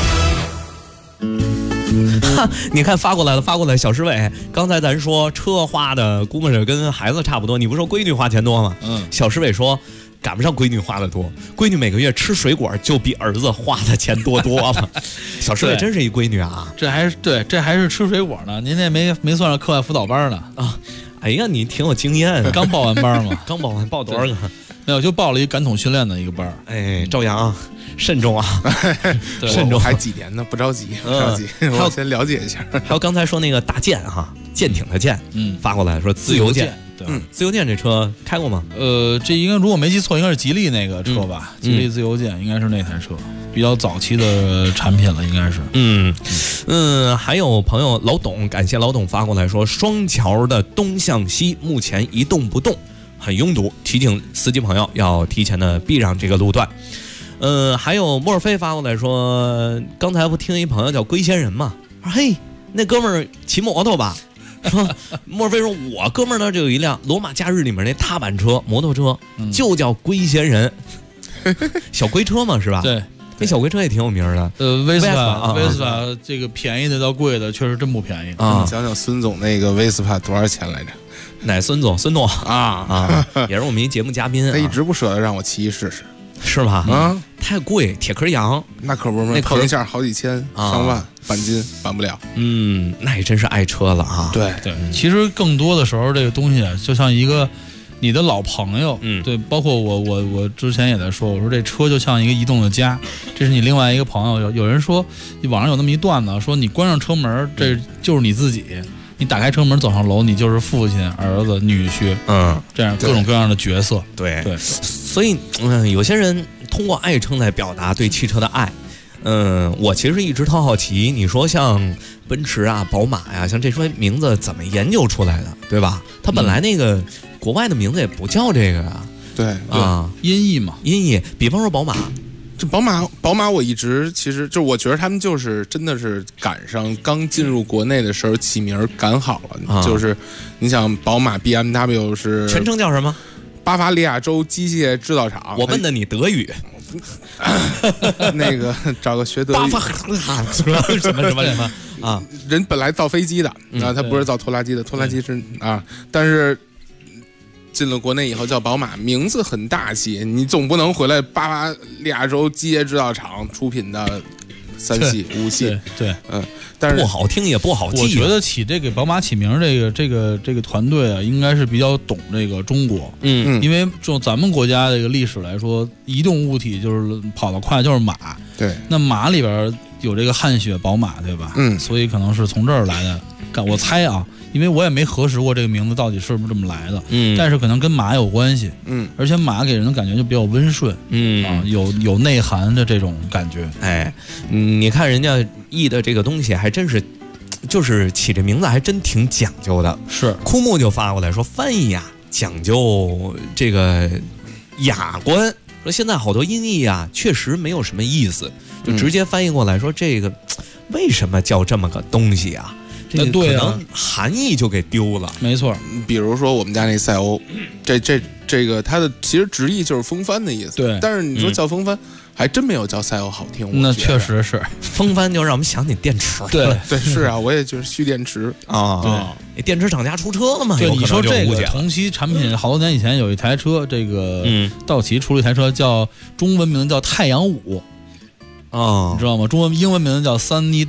你看发过来了，小师伟，刚才咱说车花的估摸着跟孩子差不多，你不说闺女花钱多吗？小师伟说赶不上闺女花的多，闺女每个月吃水果就比儿子花的钱多了。小师伟真是一闺女啊， 这还是吃水果呢，您这没算上课外辅导班呢啊！哎呀，你挺有经验， 刚报完班嘛， 刚报完，报多少个？ 没有，就报了一感统训练的一个班。 哎，赵阳，慎重啊，慎重， 还几年呢，不着急，不着急，我先了解一下。 还有刚才说那个大舰哈，舰艇的舰，发过来说自由舰。自由舰这车开过吗？ 这应该如果没记错，应该是吉利那个车吧？吉利自由舰应该是那台车，比较早期的产品了，应该是。 还有朋友老董，感谢老董发过来说，双桥的东向西目前一动不动，很拥堵，提醒司机朋友要提前的避让这个路段。还有莫尔菲发过来说，刚才不听一朋友叫龟仙人嘛？说嘿，那哥们儿骑摩托吧。说莫非说我哥们儿那就有一辆罗马假日里面那踏板车摩托车，就叫龟仙人，小龟车嘛是吧？ 对， 那小龟车也挺有名的。 威斯帕这个便宜的到贵的确实真不便宜啊。讲讲孙总那个威斯帕多少钱来着？ 哪孙总？孙总啊，也是我们一节目嘉宾， 他一直不舍得让我骑试试。 是吧？太贵，铁壳羊那可不是，那棚件好几千上万，钣金钣不了。 那也真是爱车了啊。 对，其实更多的时候，这个东西就像一个你的老朋友。对，包括我之前也在说，我说这车就像一个移动的家，这是你另外一个朋友。有人说，网上有那么一段子，说你关上车门，这就是你自己。你打开车门走上楼，你就是父亲、儿子、女婿，这样各种各样的角色。 对，所以有些人通过爱称来表达对汽车的爱。我其实一直特好奇，你说像奔驰啊、宝马呀，像这些名字怎么研究出来的，对吧？它本来那个国外的名字也不叫这个呀。 对啊， 音译嘛， 音译。比方说宝马。 这宝马，我一直其实就我觉得他们就是真的是赶上刚进入国内的时候起名赶好了，就是你想宝马 BMW 是全称叫什么？ 巴伐利亚州机械制造厂。 我问的你德语， 那个找个学德语。 什么啊？ 人本来造飞机的啊，他不是造拖拉机的，拖拉机是啊，但是。进了国内以后叫宝马，名字很大气，你总不能回来巴伐利亚州机械制造厂出品的3系、5系， 对， 但是不好听也不好记。 我觉得宝马起名这个团队啊，应该是比较懂这个中国，因为就咱们国家这个历史来说，移动物体就是跑得快就是马， 对， 那马里边有这个汗血宝马，对吧？所以可能是从这儿来的。我猜啊，因为我也没核实过这个名字到底是不是这么来的，但是可能跟马有关系，而且马给人的感觉就比较温顺，有内涵的这种感觉。 哎，你看人家译的这个东西还真是，就是起这名字还真挺讲究的。 是， 枯木就发过来说翻译呀讲究这个雅观，说现在好多音译啊确实没有什么意思，就直接翻译过来说这个为什么叫这么个东西啊？这个可能含义就给丢了。 没错， 比如说我们家那赛欧，这个它的其实直译就是风帆的意思。 对， 但是你说叫风帆，还真没有叫赛欧好听。 那确实是， 风帆就让我们想起电池。 对对，是啊，我也就是蓄电池啊。对，电池厂家出车了嘛？ 对，你说这个同期产品，好多年以前有一台车，这个道奇出了一台车，叫中文名叫太阳5。 你知道吗？英文名字叫 Sunny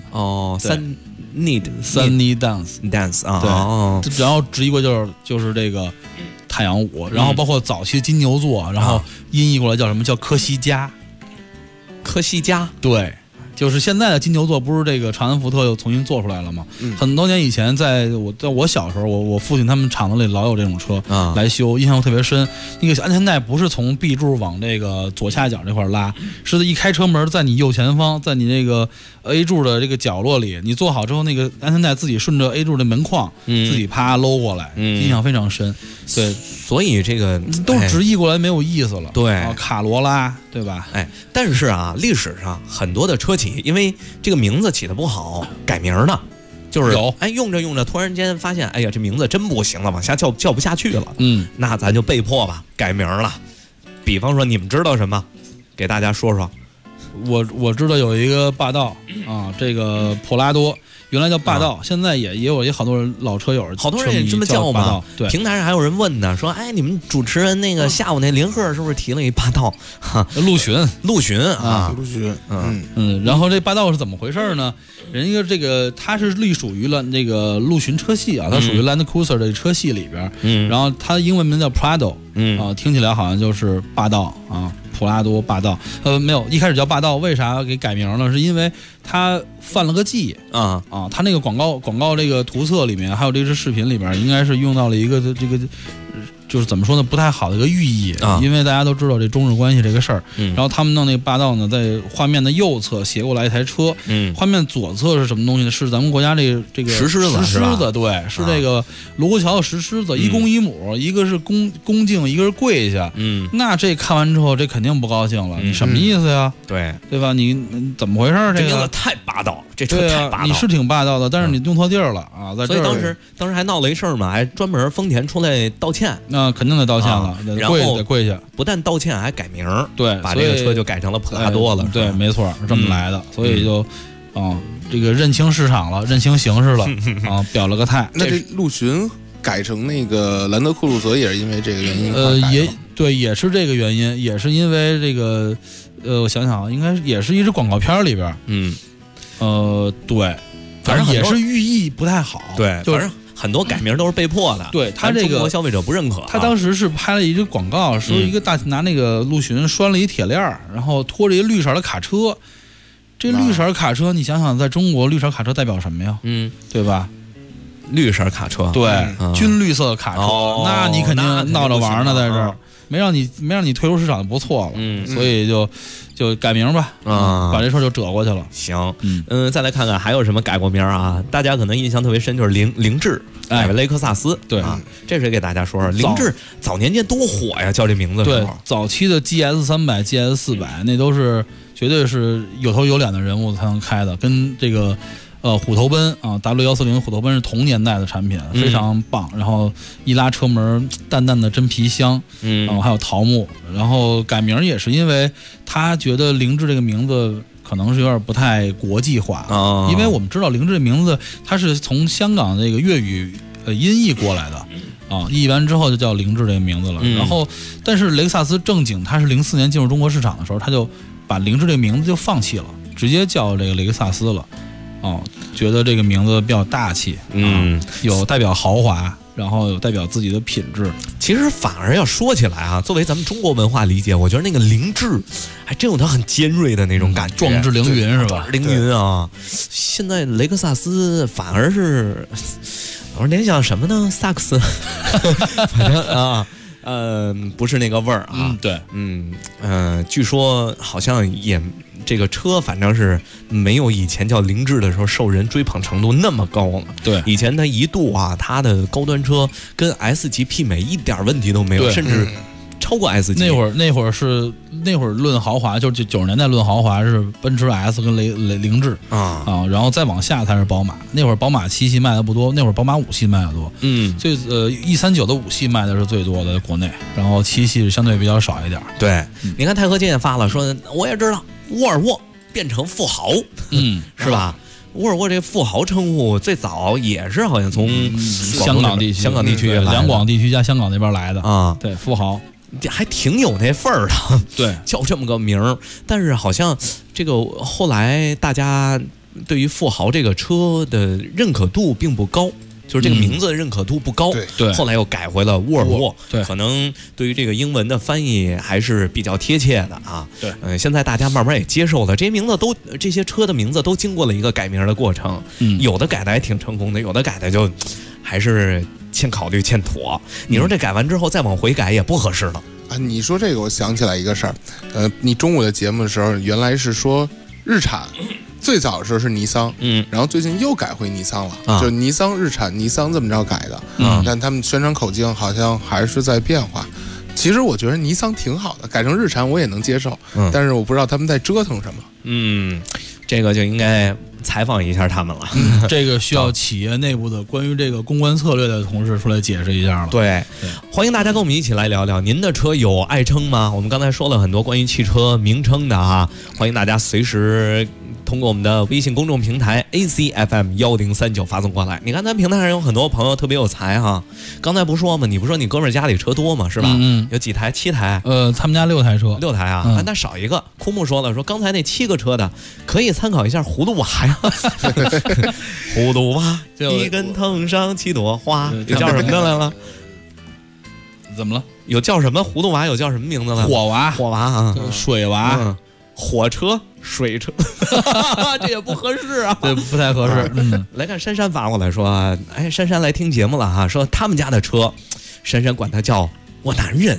Dance。Sunny Dance 啊， 对，然后直译过就是这个太阳舞，然后包括早期金牛座，然后音译过来叫什么？叫科西嘉。 科西嘉， 对。就是现在的金牛座不是这个长安福特又重新做出来了吗？很多年以前，在我小时候，我父亲他们厂子里老有这种车来修，印象特别深。那个安全带不是从 B 柱往这个左下角这块拉，是一开车门在你右前方，在你那个 A 柱的这个角落里，你坐好之后，那个安全带自己顺着 A 柱的门框自己啪搂过来，印象非常深。对， 所以这个都直译过来没有意思了。 对， 卡罗拉，对吧？ 但是啊，历史上很多的车企因为这个名字起得不好，改名呢，就是用着用着，突然间发现，哎呀，这名字真不行了，往下叫不下去了。那咱就被迫吧改名了。比方说，你们知道什么？给大家说说。 我知道有一个霸道啊，这个普拉多。原来叫霸道，现在也有好多人老车友， 好多人也这么叫嘛。 对， 平台上还有人问呢，说，哎，你们主持人那个下午那林鹤是不是提了一霸道？ 陆巡啊， 陆巡， 然后这霸道是怎么回事呢？人家这个它是隶属于了那个陆巡车系啊，它属于 Land Cruiser 的车系里边，然后它英文名叫 Prado，听起来好像就是霸道啊。普拉多霸道，没有，一开始叫霸道，为啥给改名了？是因为他犯了个忌他那个广告这个图册里面，还有这支视频里边，应该是用到了一个这个。就是怎么说呢，不太好的一个寓意因为大家都知道这中日关系这个事儿。然后他们弄那个霸道呢，在画面的右侧斜过来一台车，画面左侧是什么东西呢？是咱们国家这个石狮子，对，是这个卢沟桥的石狮子，一公一母，一个是恭敬，一个是跪下。那这看完之后，这肯定不高兴了。你什么意思呀？对吧？你怎么回事？这名字太霸道，这车太霸道。 你是挺霸道的，但是你用错地儿了啊！在这儿， 所以当时还闹了一事儿嘛，还专门丰田出来道歉。 那肯定得道歉了， 然后得跪下。 不但道歉，还改名， 对， 把这个车就改成了普拉多了。 对，没错，是这么来的。所以就，这个认清市场了，认清形势了啊，表了个态。 那这陆巡改成那个兰德酷路泽也是因为这个原因？ 也是这个原因，也是因为这个，我想想，应该也是一支广告片里边，对，反正也是寓意不太好， 对， 就是很多改名都是被迫的， 对他这个中国消费者不认可。 他当时是拍了一支广告，说一个拿那个陆巡拴了一铁链，然后拖着一绿色的卡车。这绿色卡车，你想想，在中国绿色卡车代表什么呀？对吧？ 绿色卡车， 对，军绿色的卡车，那你肯定闹着玩呢，在这儿没让你退出市场就不错了，所以就改名吧，把这事儿就折过去了。 行，再来看看还有什么改过名啊？大家可能印象特别深，就是凌志改为雷克萨斯， 对啊，这谁给大家说说？凌志早年间多火呀，叫这名字。 对，早期的 GS300、GS400那都是绝对是有头有脸的人物才能开的，跟这个。虎头奔啊 ，W140虎头奔是同年代的产品，非常棒。然后一拉车门，淡淡的真皮香，然后还有桃木。然后改名也是因为他觉得凌志这个名字可能是有点不太国际化，因为我们知道凌志这名字它是从香港这个粤语音译过来的。译完之后就叫凌志这个名字了。然后，但是雷克萨斯正经他是04年进入中国市场的时候，他就把凌志这个名字就放弃了，直接叫这个雷克萨斯了。觉得这个名字比较大气，有代表豪华，然后有代表自己的品质。 其实反而要说起来啊，作为咱们中国文化理解，我觉得那个凌志还真有它很尖锐的那种感觉， 壮志凌云是吧？ 凌云啊，现在雷克萨斯反而是，我说联想什么呢？萨克斯，反正啊。不是那个味儿啊， 对， 据说好像也这个车反正是没有以前叫凌志的时候受人追捧程度那么高了。 对， 以前它一度啊，它的高端车跟 S 级媲美一点问题都没有，甚至超过 S 级。 那会儿论豪华，就是90年代论豪华是奔驰 S 跟凌志然后再往下才是宝马。那会儿宝马7系卖的不多，那会儿宝马5系卖的多。最139的5系卖的是最多的国内，然后7系是相对比较少一点。 对，你看太和金也发了说，我也知道沃尔沃变成富豪，是吧？沃尔沃这富豪称呼最早也是好像从香港地区、 两广地区加香港那边来的啊。 对，富豪。 还挺有那份儿的， 对， 叫这么个名儿。但是好像这个后来大家对于富豪这个车的认可度并不高。就是这个名字的认可度不高， 对， 后来又改回了沃尔沃， 对， 可能对于这个英文的翻译还是比较贴切的啊。 对， 现在大家慢慢也接受了，这些名字都这些车的名字都经过了一个改名的过程，有的改的还挺成功的，有的改的就还是欠考虑欠妥。你说这改完之后再往回改也不合适了啊。你说这个，我想起来一个事儿，你中午的节目的时候，原来是说日产。最早的时候是尼桑，然后最近又改回尼桑了，就尼桑日产尼桑这么着改的，但他们宣传口径好像还是在变化。其实我觉得尼桑挺好的，改成日产我也能接受，但是我不知道他们在折腾什么。 这个就应该采访一下他们了。 这个需要企业内部的关于这个公关策略的同事出来解释一下了。 对，欢迎大家跟我们一起来聊聊，您的车有爱称吗？我们刚才说了很多关于汽车名称的啊，欢迎大家随时通过我们的微信公众平台 ACFM1039发送过来。你看咱平台上有很多朋友特别有才哈，刚才不说吗？你不说你哥们儿家里车多吗？是吧？有几台？7台？ 他们家6台车。 6台啊？那少一个。枯木说了，说刚才那7个车的可以参考一下葫芦娃呀。葫芦娃一根藤上7朵花，有叫什么的来了？ 怎么了？ 有叫什么葫芦娃？有叫什么名字了？ 火娃啊， 水娃。 火车、水车，这也不合适啊， 对，不太合适。 来看珊珊发过来说，哎，珊珊来听节目了哈，说他们家的车，珊珊管他叫我男人。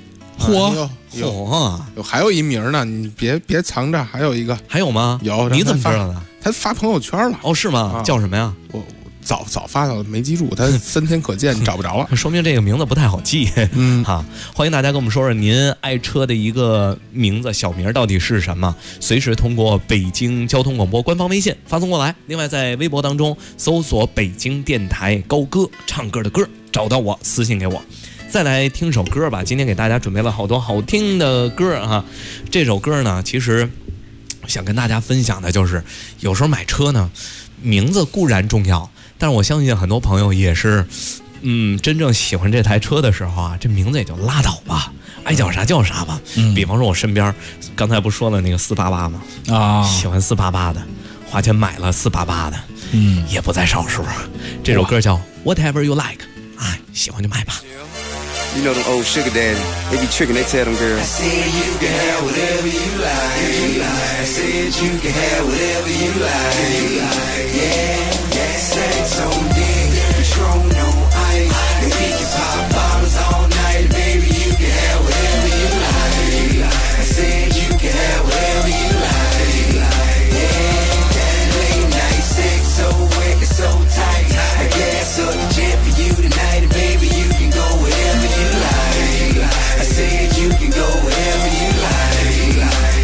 有还有一名呢，你别藏着，还有一个。 还有吗？ 有， 你怎么知道的？ 他发朋友圈了。 哦，是吗？叫什么呀？ 我早发到了，没记住，他3天可见，你找不着了， 说明这个名字不太好记。哈，欢迎大家跟我们说说您爱车的一个名字，小名到底是什么？随时通过北京交通广播官方微信发送过来。另外，在微博当中搜索北京电台高歌唱歌的歌，找到我私信给我。再来听首歌吧，今天给大家准备了好多好听的歌啊。这首歌呢，其实想跟大家分享的就是，有时候买车呢，名字固然重要。但是我相信很多朋友也是，真正喜欢这台车的时候啊，这名字也就拉倒吧，爱叫啥叫啥吧。比方说我身边，刚才不说了那个488吗？啊，喜欢488的，花钱买了488的，也不在少数。这首歌叫 Whatever You Like， 哎，喜欢就买吧。 You know them old sugar daddy, they be tricking, they tell them girls. I said you can have whatever you like. I said you can have whatever you like. Yeah, sex on dick, Patron on ice. And we can pop bottles all night, baby, you can have whatever you like. I said you can have whatever you like. Yeah, late night sex so wet and so tight. I gas up the jet for you tonight, and baby, you can go wherever you like. I said you can go wherever you like.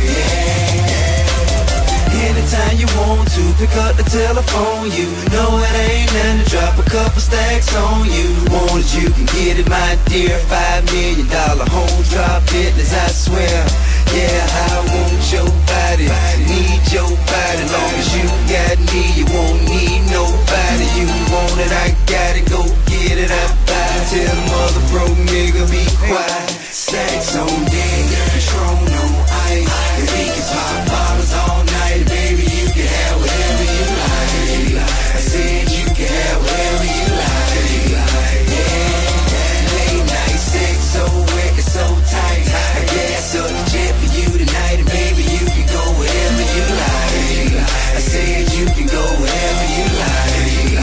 Yeah. Anytime you want to, pick up the telephone. You know it ain't nothing to drop a couple stacks on you. Want it, you can get it, my dear. $5 million home drop business, I swear. Yeah, I want your body, need your body. Long as you got me, you won't need nobody. You want it, I got it, go get it, I buy it. Tell the mother broke nigga be quiet. Stacks on deck, Patron on ice. And we can pop bottles all night, baby, you can have whatever you like. I said you can have whatever you like. Yeah, late night sex so wet and so tight. I gas up the jet for you tonight, and baby, you can go wherever you like. I said you can go wherever you like.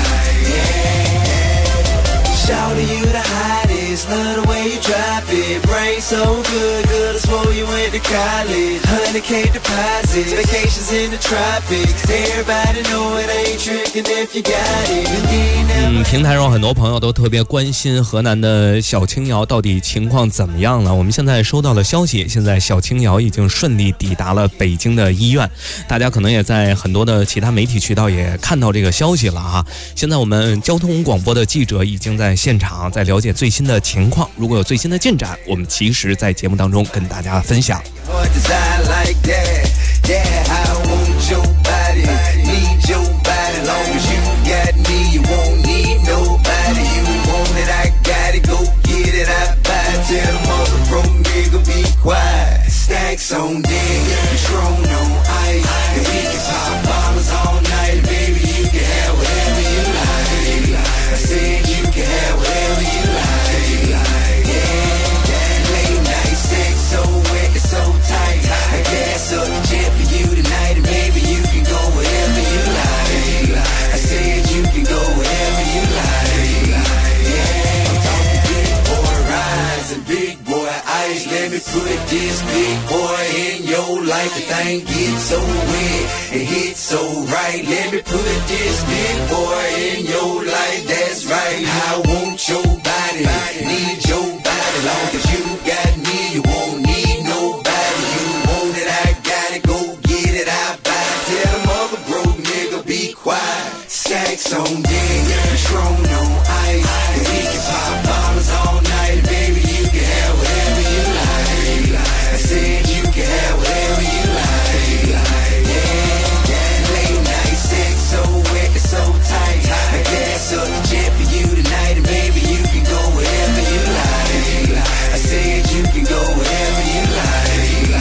Yeah. Shawty, you the hottest, love the way you drop it. Brain so good, good as swore you went to college. 100K deposits, vacations in the tropics. Everybody know it ain't tricking if you got it. 平台上很多朋友都特别关心河南的小青瑶到底情况怎么样了。我们现在收到了消息，现在小青瑶已经顺利抵达了北京的医院。大家可能也在很多的其他媒体渠道也看到这个消息了啊。现在我们交通广播的记者已经在现场，在了解最新的情况。如果有最新的进展，我们及时在节目当中跟大家分享。 Nobody, you want it, I got it, go get it, I buy it, tell the mother broke Stacks on deck, Patron on ice, and we can pop bottles all night. Baby, you can have whatever you like. I said you can have whatever you like. Yeah, that late night sex so wet and so tight. I gas up the jet for you tonight, and baby, you can go wherever you like. I said you can go wherever you like. Yeah, I'm talking big boy rides and big boy ice. Let me put this big boy in your life. The thing gets so wet and hits so right. Let me put this big boy in your life. That's right. I want your body, need your body. Long as you got me, you won't need nobody. You want it, I got it. Go get it, I buy it. Tell them other broke nigga be quiet. Stacks on deck, Patron on ice, and we can pop bottles all night. Baby, you can have whatever you like. I said you can have whatever you like. Yeah, that late night sex so wet and so tight. I gas up the jet for you tonight, and baby, you can go wherever you like. I said you can go wherever you like.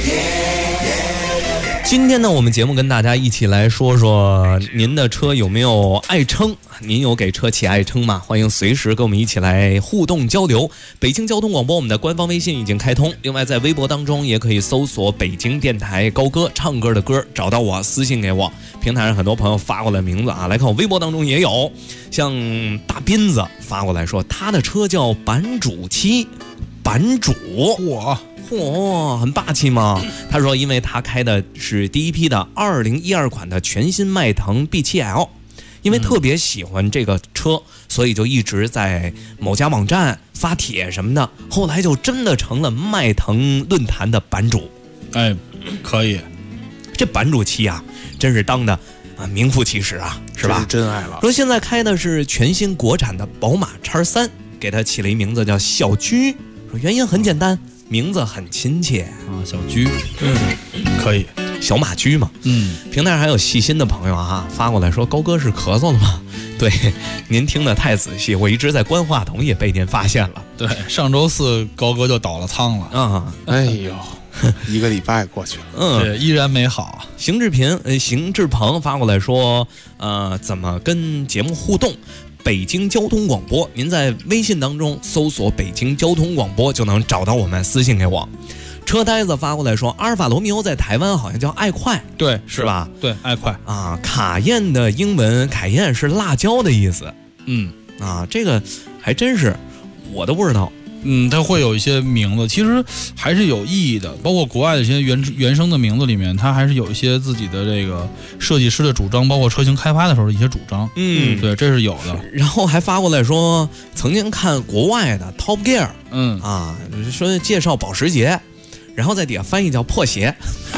Yeah. 今天呢，我们节目跟大家一起来说说您的车有没有爱称？您有给车起爱称吗？欢迎随时跟我们一起来互动交流。北京交通广播我们的官方微信已经开通，另外在微博当中也可以搜索北京电台高歌唱歌的歌，找到我私信给我。平台上很多朋友发过来名字啊，来看我微博当中也有，像大斌子发过来说他的车叫版主7，版主嚯，很霸气吗？他说，因为他开的是第一批的2012款的全新迈腾 B7L， 因为特别喜欢这个车，所以就一直在某家网站发帖什么的，后来就真的成了迈腾论坛的版主。 哎，可以， 这版主7啊，真是当的啊名副其实啊，是吧？ 是真爱了。 说现在开的是全新国产的宝马 X3， 给他起了一名字叫小驹，说原因很简单。名字很亲切啊，小驹，可以， 小马驹嘛，平台上还有细心的朋友啊发过来说，高哥是咳嗽了吗？对，您听得太仔细，我一直在关话筒也被您发现了。 对，上周4高哥就倒了仓了啊， 哎呦，一个礼拜过去了， 对，依然美好。 邢志鹏发过来说，怎么跟节目互动？北京交通广播，您在微信当中搜索北京交通广播就能找到我们，私信给我。车呆子发过来说，阿尔法罗密欧在台湾好像叫爱快， 对， 是吧？ 对，爱快啊。卡宴的英文凯宴是辣椒的意思，这个还真是我都不知道。 它会有一些名字，其实还是有意义的，包括国外的一些原生的名字里面，它还是有一些自己的这个设计师的主张，包括车型开发的时候的一些主张。对，这是有的。 然后还发过来说，曾经看国外的 Top Gear， 说介绍保时捷，然后在底下翻译叫破鞋。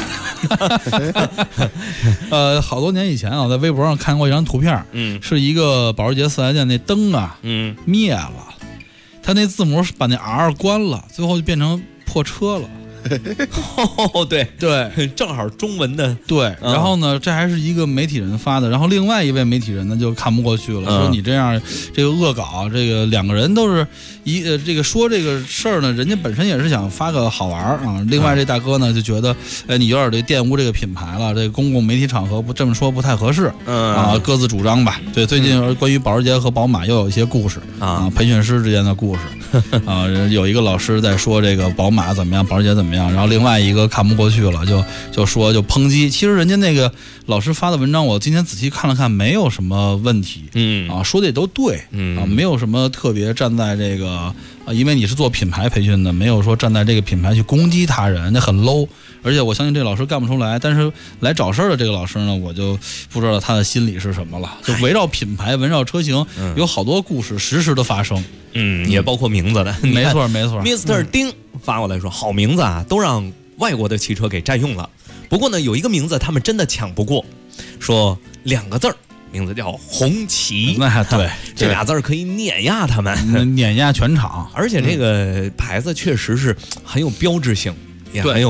好多年以前啊，在微博上看过一张图片，是一个保时捷4S店那灯啊，灭了。他那字母把那 R 关了，最后就变成破车了。 对，正好中文的对。然后呢，这还是一个媒体人发的，然后另外一位媒体人呢就看不过去了，说你这样这个恶搞，这个两个人都是这个说这个事儿呢，人家本身也是想发个好玩啊。另外这大哥呢就觉得，你有点这玷污这个品牌了，这个公共媒体场合不这么说不太合适，各自主张吧。对，最近关于保时捷和宝马又有一些故事啊，培训师之间的故事啊，有一个老师在说这个宝马怎么样，保时捷怎么样，然后另外一个看不过去了，就说就抨击。其实人家那个老师发的文章，我今天仔细看了看，没有什么问题，说的也都对，没有什么特别站在这个因为你是做品牌培训的，没有说站在这个品牌去攻击他人，那很 low。而且我相信这个老师干不出来，但是来找事儿的这个老师呢，我就不知道他的心理是什么了。就围绕品牌、围绕车型，有好多故事实时的发生， 也包括名字的。 没错没错。 Mr. 丁发过来说，好名字啊，都让外国的汽车给占用了。不过呢，有一个名字他们真的抢不过，说2个字儿。名字叫红旗， 那对， 这俩字可以碾压他们， 碾压全场。 而且这个牌子确实是很有标志性，也很有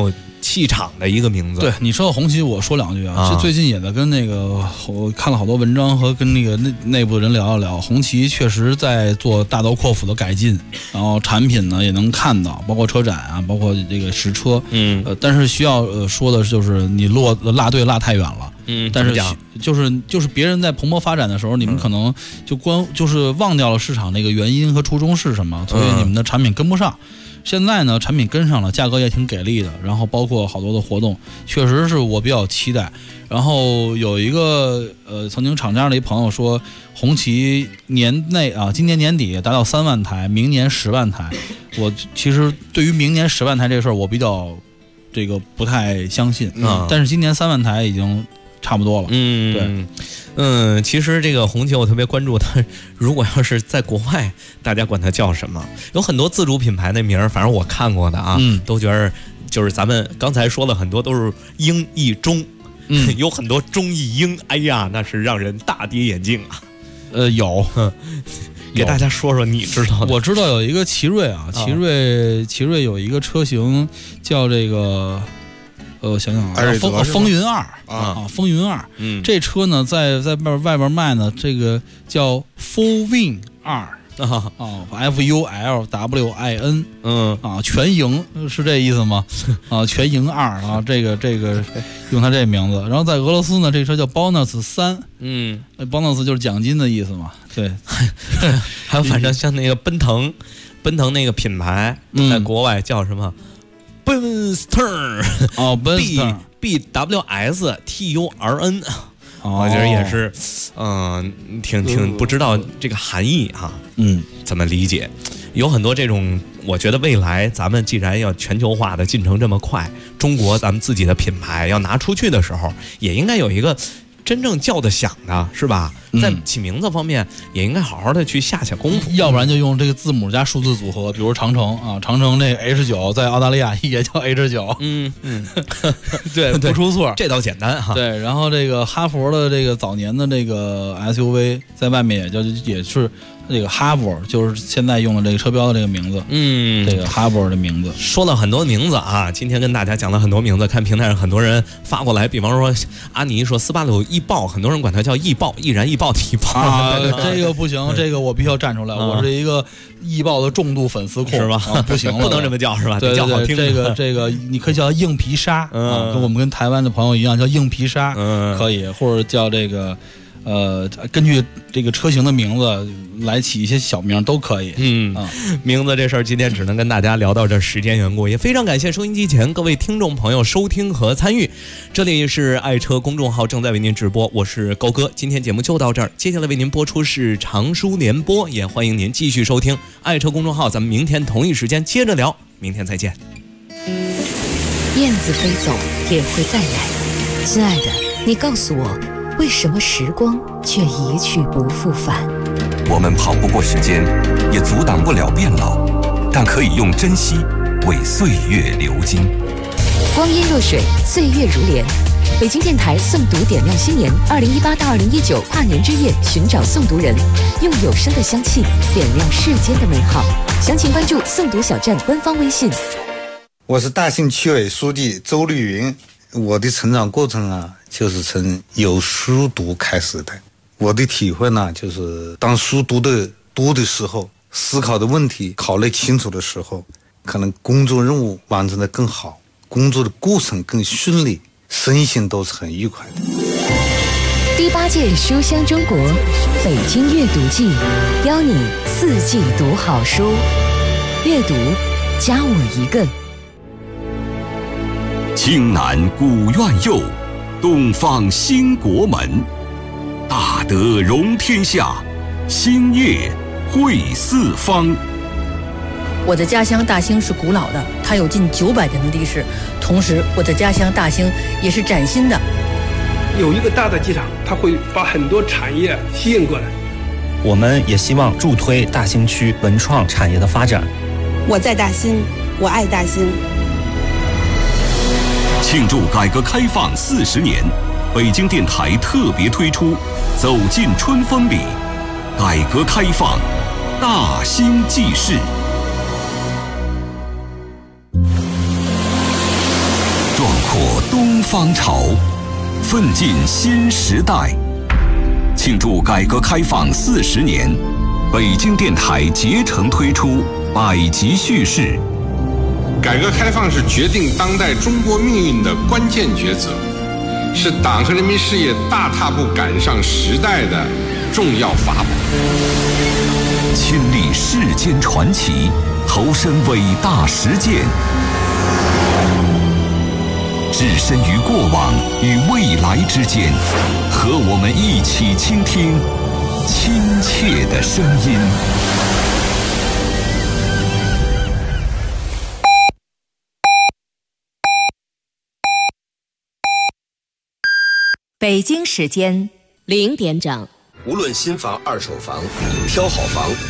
气场的一个名字。 对，你说到红旗，我说两句啊。最近也在跟那个我看了好多文章和跟那个内部的人聊一聊，红旗确实在做大刀阔斧的改进，然后产品呢也能看到，包括车展啊，包括这个实车。但是需要说的就是你落队落太远了。但是就是别人在蓬勃发展的时候，你们可能就是忘掉了市场那个原因和初衷是什么，所以你们的产品跟不上。现在呢，产品跟上了，价格也挺给力的，然后包括好多的活动，确实是我比较期待。然后有一个曾经厂家的一朋友说，红旗年内啊，今年年底达到3万台，明年10万台。我其实对于明年10万台这个事儿，我比较这个不太相信但是今年3万台已经差不多了。 对，其实这个红旗我特别关注它，如果要是在国外，大家管它叫什么？有很多自主品牌那名儿，反正我看过的啊，都觉得就是咱们刚才说了很多都是英译中，有很多中译英，哎呀，那是让人大跌眼镜啊。 有。 给大家说说你知道的。 我知道有一个奇瑞啊，奇瑞有一个车型叫这个想想啊，风云2啊，风云2。这车呢在外边卖呢，这个叫 Full-Win 2FULWIN。全赢是这意思吗？全赢2啊，这个用它这名字。然后在俄罗斯呢，这车叫 Bonus 3。Bonus 就是奖金的意思嘛。对， 还有反正像那个奔腾那个品牌，在国外叫什么？Bunster BWSTURN。我觉得也是，挺不知道这个含义哈，怎么理解？有很多这种，我觉得未来咱们既然要全球化的进程这么快，中国咱们自己的品牌要拿出去的时候，也应该有一个真正叫得响的，是吧？在起名字方面也应该好好的去下功夫， 要不然就用这个字母加数字组合，比如长城啊，长城那 H9 在澳大利亚也叫 H9。对，不出错， 这倒简单哈。 对，然后这个哈佛的这个早年的这个 SUV 在外面也是这个哈佛，就是现在用的这个车标的这个名字。这个哈佛的名字。 说了很多名字啊，今天跟大家讲了很多名字，看平台上很多人发过来，比方说阿尼说486易爆，很多人管它叫易爆，易燃易爆的易爆啊，这个不行，这个我必须要站出来，我是一个易爆的重度粉丝控， 是吧？ 不行了， 不能这么叫是吧？ 对， 叫好听。 这个你可以叫硬皮鲨啊，跟我们跟台湾的朋友一样叫硬皮鲨，可以，或者叫这个根据这个车型的名字来起一些小名都可以。 名字这事儿今天只能跟大家聊到这，时间缘故，也非常感谢收音机前各位听众朋友收听和参与。这里是爱车公众号正在为您直播，我是高哥，今天节目就到这儿，接下来为您播出是长书联播，也欢迎您继续收听爱车公众号，咱们明天同一时间接着聊，明天再见。 燕子飞走也会再来，亲爱的，你告诉我，为什么时光却一去不复返？ 我们跑不过时间，也阻挡不了变老，但可以用珍惜为岁月流金。 光阴若水，岁月如莲。北京电台诵读点亮新年，2018到2019跨年之夜，寻找诵读人，用有声的香气点亮世间的美好。详情关注诵读小站官方微信。 我是大兴区委书记周绿云。我的成长过程啊，就是从有书读开始的。我的体会呢，就是当书读的多的时候，思考的问题考虑清楚的时候，可能工作任务完成的更好，工作的过程更顺利，身心都是很愉快的。 第8届书香中国北京阅读季，邀你4季读好书，阅读加我一个。 青南古院右，东方兴国门。大德容天下，兴业汇四方。 我的家乡大兴是古老的，它有近900年的历史。同时，我的家乡大兴也是崭新的。 有一个大的机场，它会把很多产业吸引过来。 我们也希望助推大兴区文创产业的发展。 我在大兴，我爱大兴。 庆祝改革开放40年，北京电台特别推出《走进春风里》，改革开放大兴纪事。壮东方潮，奋进新时代。庆祝改革开放40年，北京电台竭诚推出百集叙事。 改革开放是决定当代中国命运的关键抉择，是党和人民事业大踏步赶上时代的重要法宝。 亲历世间传奇，投身伟大实践，置身于过往与未来之间，和我们一起倾听亲切的声音。 北京时间 0点整。 无论新房、二手房，挑好房